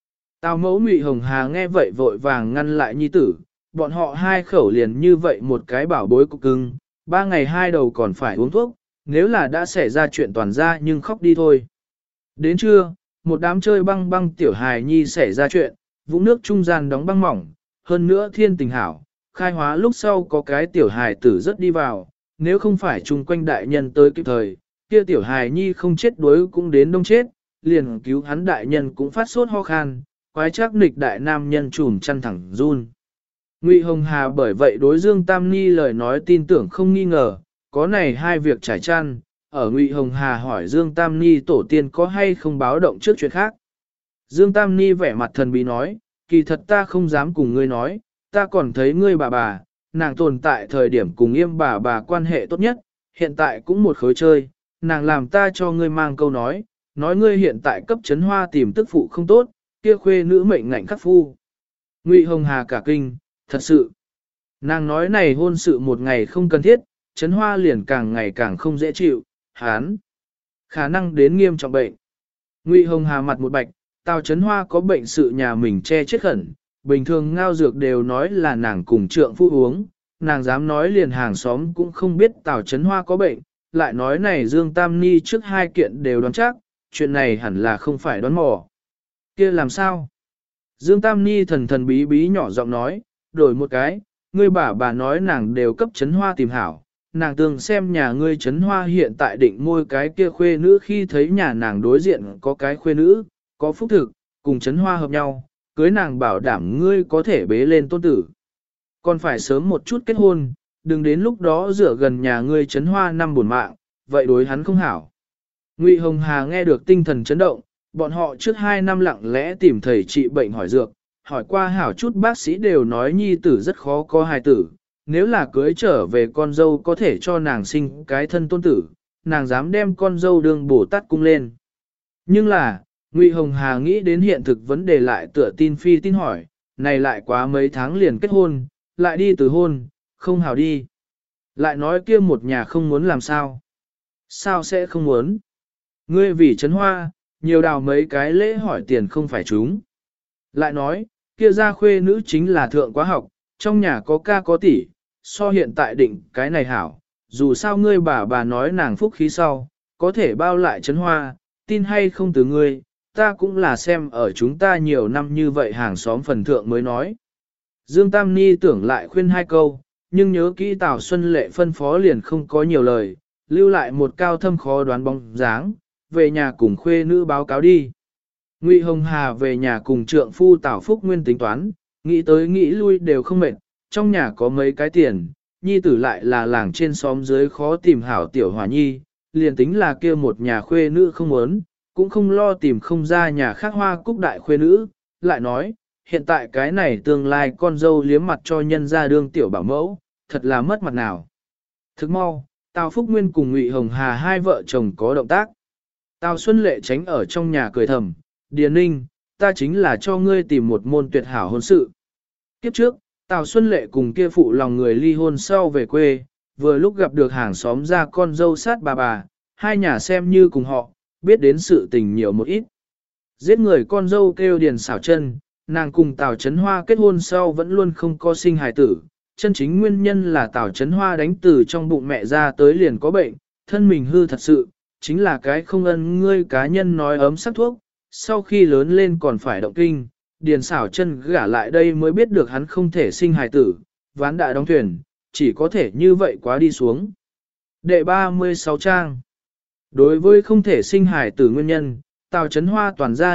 Tào mẫu Ngụy Hồng Hà nghe vậy vội vàng ngăn lại nhi tử, bọn họ hai khẩu liền như vậy một cái bảo bối cục cưng, ba ngày hai đầu còn phải uống thuốc, nếu là đã xảy ra chuyện toàn ra nhưng khóc đi thôi. Đến trưa, một đám chơi băng băng tiểu hài nhi xảy ra chuyện, vũng nước trung gian đóng băng mỏng, hơn nữa thiên tình hảo, khai hóa lúc sau có cái tiểu hài tử rất đi vào, nếu không phải chung quanh đại nhân tới kịp thời, kia tiểu hài nhi không chết đuối cũng đến đông chết, liền cứu hắn đại nhân cũng phát sốt ho khan, quái chắc nịch đại nam nhân trùm chăn thẳng run. Ngụy Hồng Hà bởi vậy đối Dương Tam Ni lời nói tin tưởng không nghi ngờ, có này hai việc trải chăn, ở Ngụy Hồng Hà hỏi Dương Tam Ni tổ tiên có hay không báo động trước chuyện khác. Dương Tam Ni vẻ mặt thần bí nói, kỳ thật ta không dám cùng ngươi nói, ta còn thấy ngươi bà bà, nàng tồn tại thời điểm cùng Yêm bà bà quan hệ tốt nhất, hiện tại cũng một khối chơi, nàng làm ta cho ngươi mang câu nói, nói ngươi hiện tại cấp chấn hoa tìm tức phụ không tốt, kia khuê nữ mệnh ngạnh khắc phu. Ngụy Hồng Hà cả kinh, thật sự. Nàng nói này hôn sự một ngày không cần thiết, chấn hoa liền càng ngày càng không dễ chịu, hán. Khả năng đến nghiêm trọng bệnh. Ngụy Hồng Hà mặt một bạch, Tào chấn hoa có bệnh sự nhà mình che chết khẩn, bình thường ngao dược đều nói là nàng cùng trượng phu uống, nàng dám nói liền hàng xóm cũng không biết Tào chấn hoa có bệnh, lại nói này Dương Tam Ni trước hai kiện đều đoán chắc, chuyện này hẳn là không phải đoán mò. Kia làm sao? Dương Tam Ni thần thần bí bí nhỏ giọng nói, đổi một cái, ngươi bà bà nói nàng đều cấp chấn hoa tìm hảo, nàng từng xem nhà ngươi chấn hoa hiện tại định môi cái kia khuê nữ khi thấy nhà nàng đối diện có cái khuê nữ, có phúc thực, cùng chấn hoa hợp nhau, cưới nàng bảo đảm ngươi có thể bế lên tôn tử. Còn phải sớm một chút kết hôn, đừng đến lúc đó rửa gần nhà ngươi chấn hoa năm buồn mạng, vậy đối hắn không hảo. Ngụy Hồng Hà nghe được tinh thần chấn động, bọn họ trước hai năm lặng lẽ tìm thầy trị bệnh hỏi dược, hỏi qua hảo chút bác sĩ đều nói nhi tử rất khó có hài tử, nếu là cưới trở về con dâu có thể cho nàng sinh cái thân tôn tử, nàng dám đem con dâu đương Bồ Tát cung lên. Nhưng là, Ngụy Hồng Hà nghĩ đến hiện thực vấn đề lại tựa tin phi tin hỏi, này lại quá mấy tháng liền kết hôn, lại đi từ hôn, không hảo đi. Lại nói kia một nhà không muốn làm sao. Sao sẽ không muốn? Ngươi vì chấn hoa, nhiều đào mấy cái lễ hỏi tiền không phải chúng. Lại nói, kia gia khuê nữ chính là thượng quá học, trong nhà có ca có tỷ, so hiện tại định cái này hảo, dù sao ngươi bà bà nói nàng phúc khí sau, có thể bao lại chấn hoa, tin hay không từ ngươi, ta cũng là xem ở chúng ta nhiều năm như vậy hàng xóm phần thượng mới nói. Dương Tam Ni tưởng lại khuyên hai câu, nhưng nhớ kỹ Tào Xuân Lệ phân phó liền không có nhiều lời, lưu lại một cao thâm khó đoán bóng dáng, về nhà cùng khuê nữ báo cáo đi. Ngụy Hồng Hà về nhà cùng trượng phu Tào Phúc Nguyên tính toán, nghĩ tới nghĩ lui đều không mệt, trong nhà có mấy cái tiền, nhi tử lại là làng trên xóm dưới khó tìm hảo tiểu hòa nhi, liền tính là kia một nhà khuê nữ không muốn, cũng không lo tìm không ra nhà khác hoa cúc đại khuê nữ, lại nói, hiện tại cái này tương lai con dâu liếm mặt cho nhân ra đương tiểu bảo mẫu, thật là mất mặt nào. Thức mau, Tào Phúc Nguyên cùng Ngụy Hồng Hà hai vợ chồng có động tác. Tào Xuân Lệ tránh ở trong nhà cười thầm, Điền Ninh, ta chính là cho ngươi tìm một môn tuyệt hảo hôn sự. Kiếp trước, Tào Xuân Lệ cùng kia phụ lòng người ly hôn sau về quê, vừa lúc gặp được hàng xóm ra con dâu sát bà bà, hai nhà xem như cùng họ, biết đến sự tình nhiều một ít. Giết người con dâu kêu Điền xảo chân, nàng cùng Tào Chấn Hoa kết hôn sau vẫn luôn không có sinh hài tử, chân chính nguyên nhân là Tào Chấn Hoa đánh từ trong bụng mẹ ra tới liền có bệnh, thân mình hư thật sự, chính là cái không ân ngươi cá nhân nói ấm sắc thuốc, sau khi lớn lên còn phải động kinh, Điền xảo chân gả lại đây mới biết được hắn không thể sinh hài tử, ván đã đóng thuyền, chỉ có thể như vậy quá đi xuống. Đệ ba mươi sáu trang. Đối với không thể sinh hài tử nguyên nhân, Tào Chấn Hoa toàn ra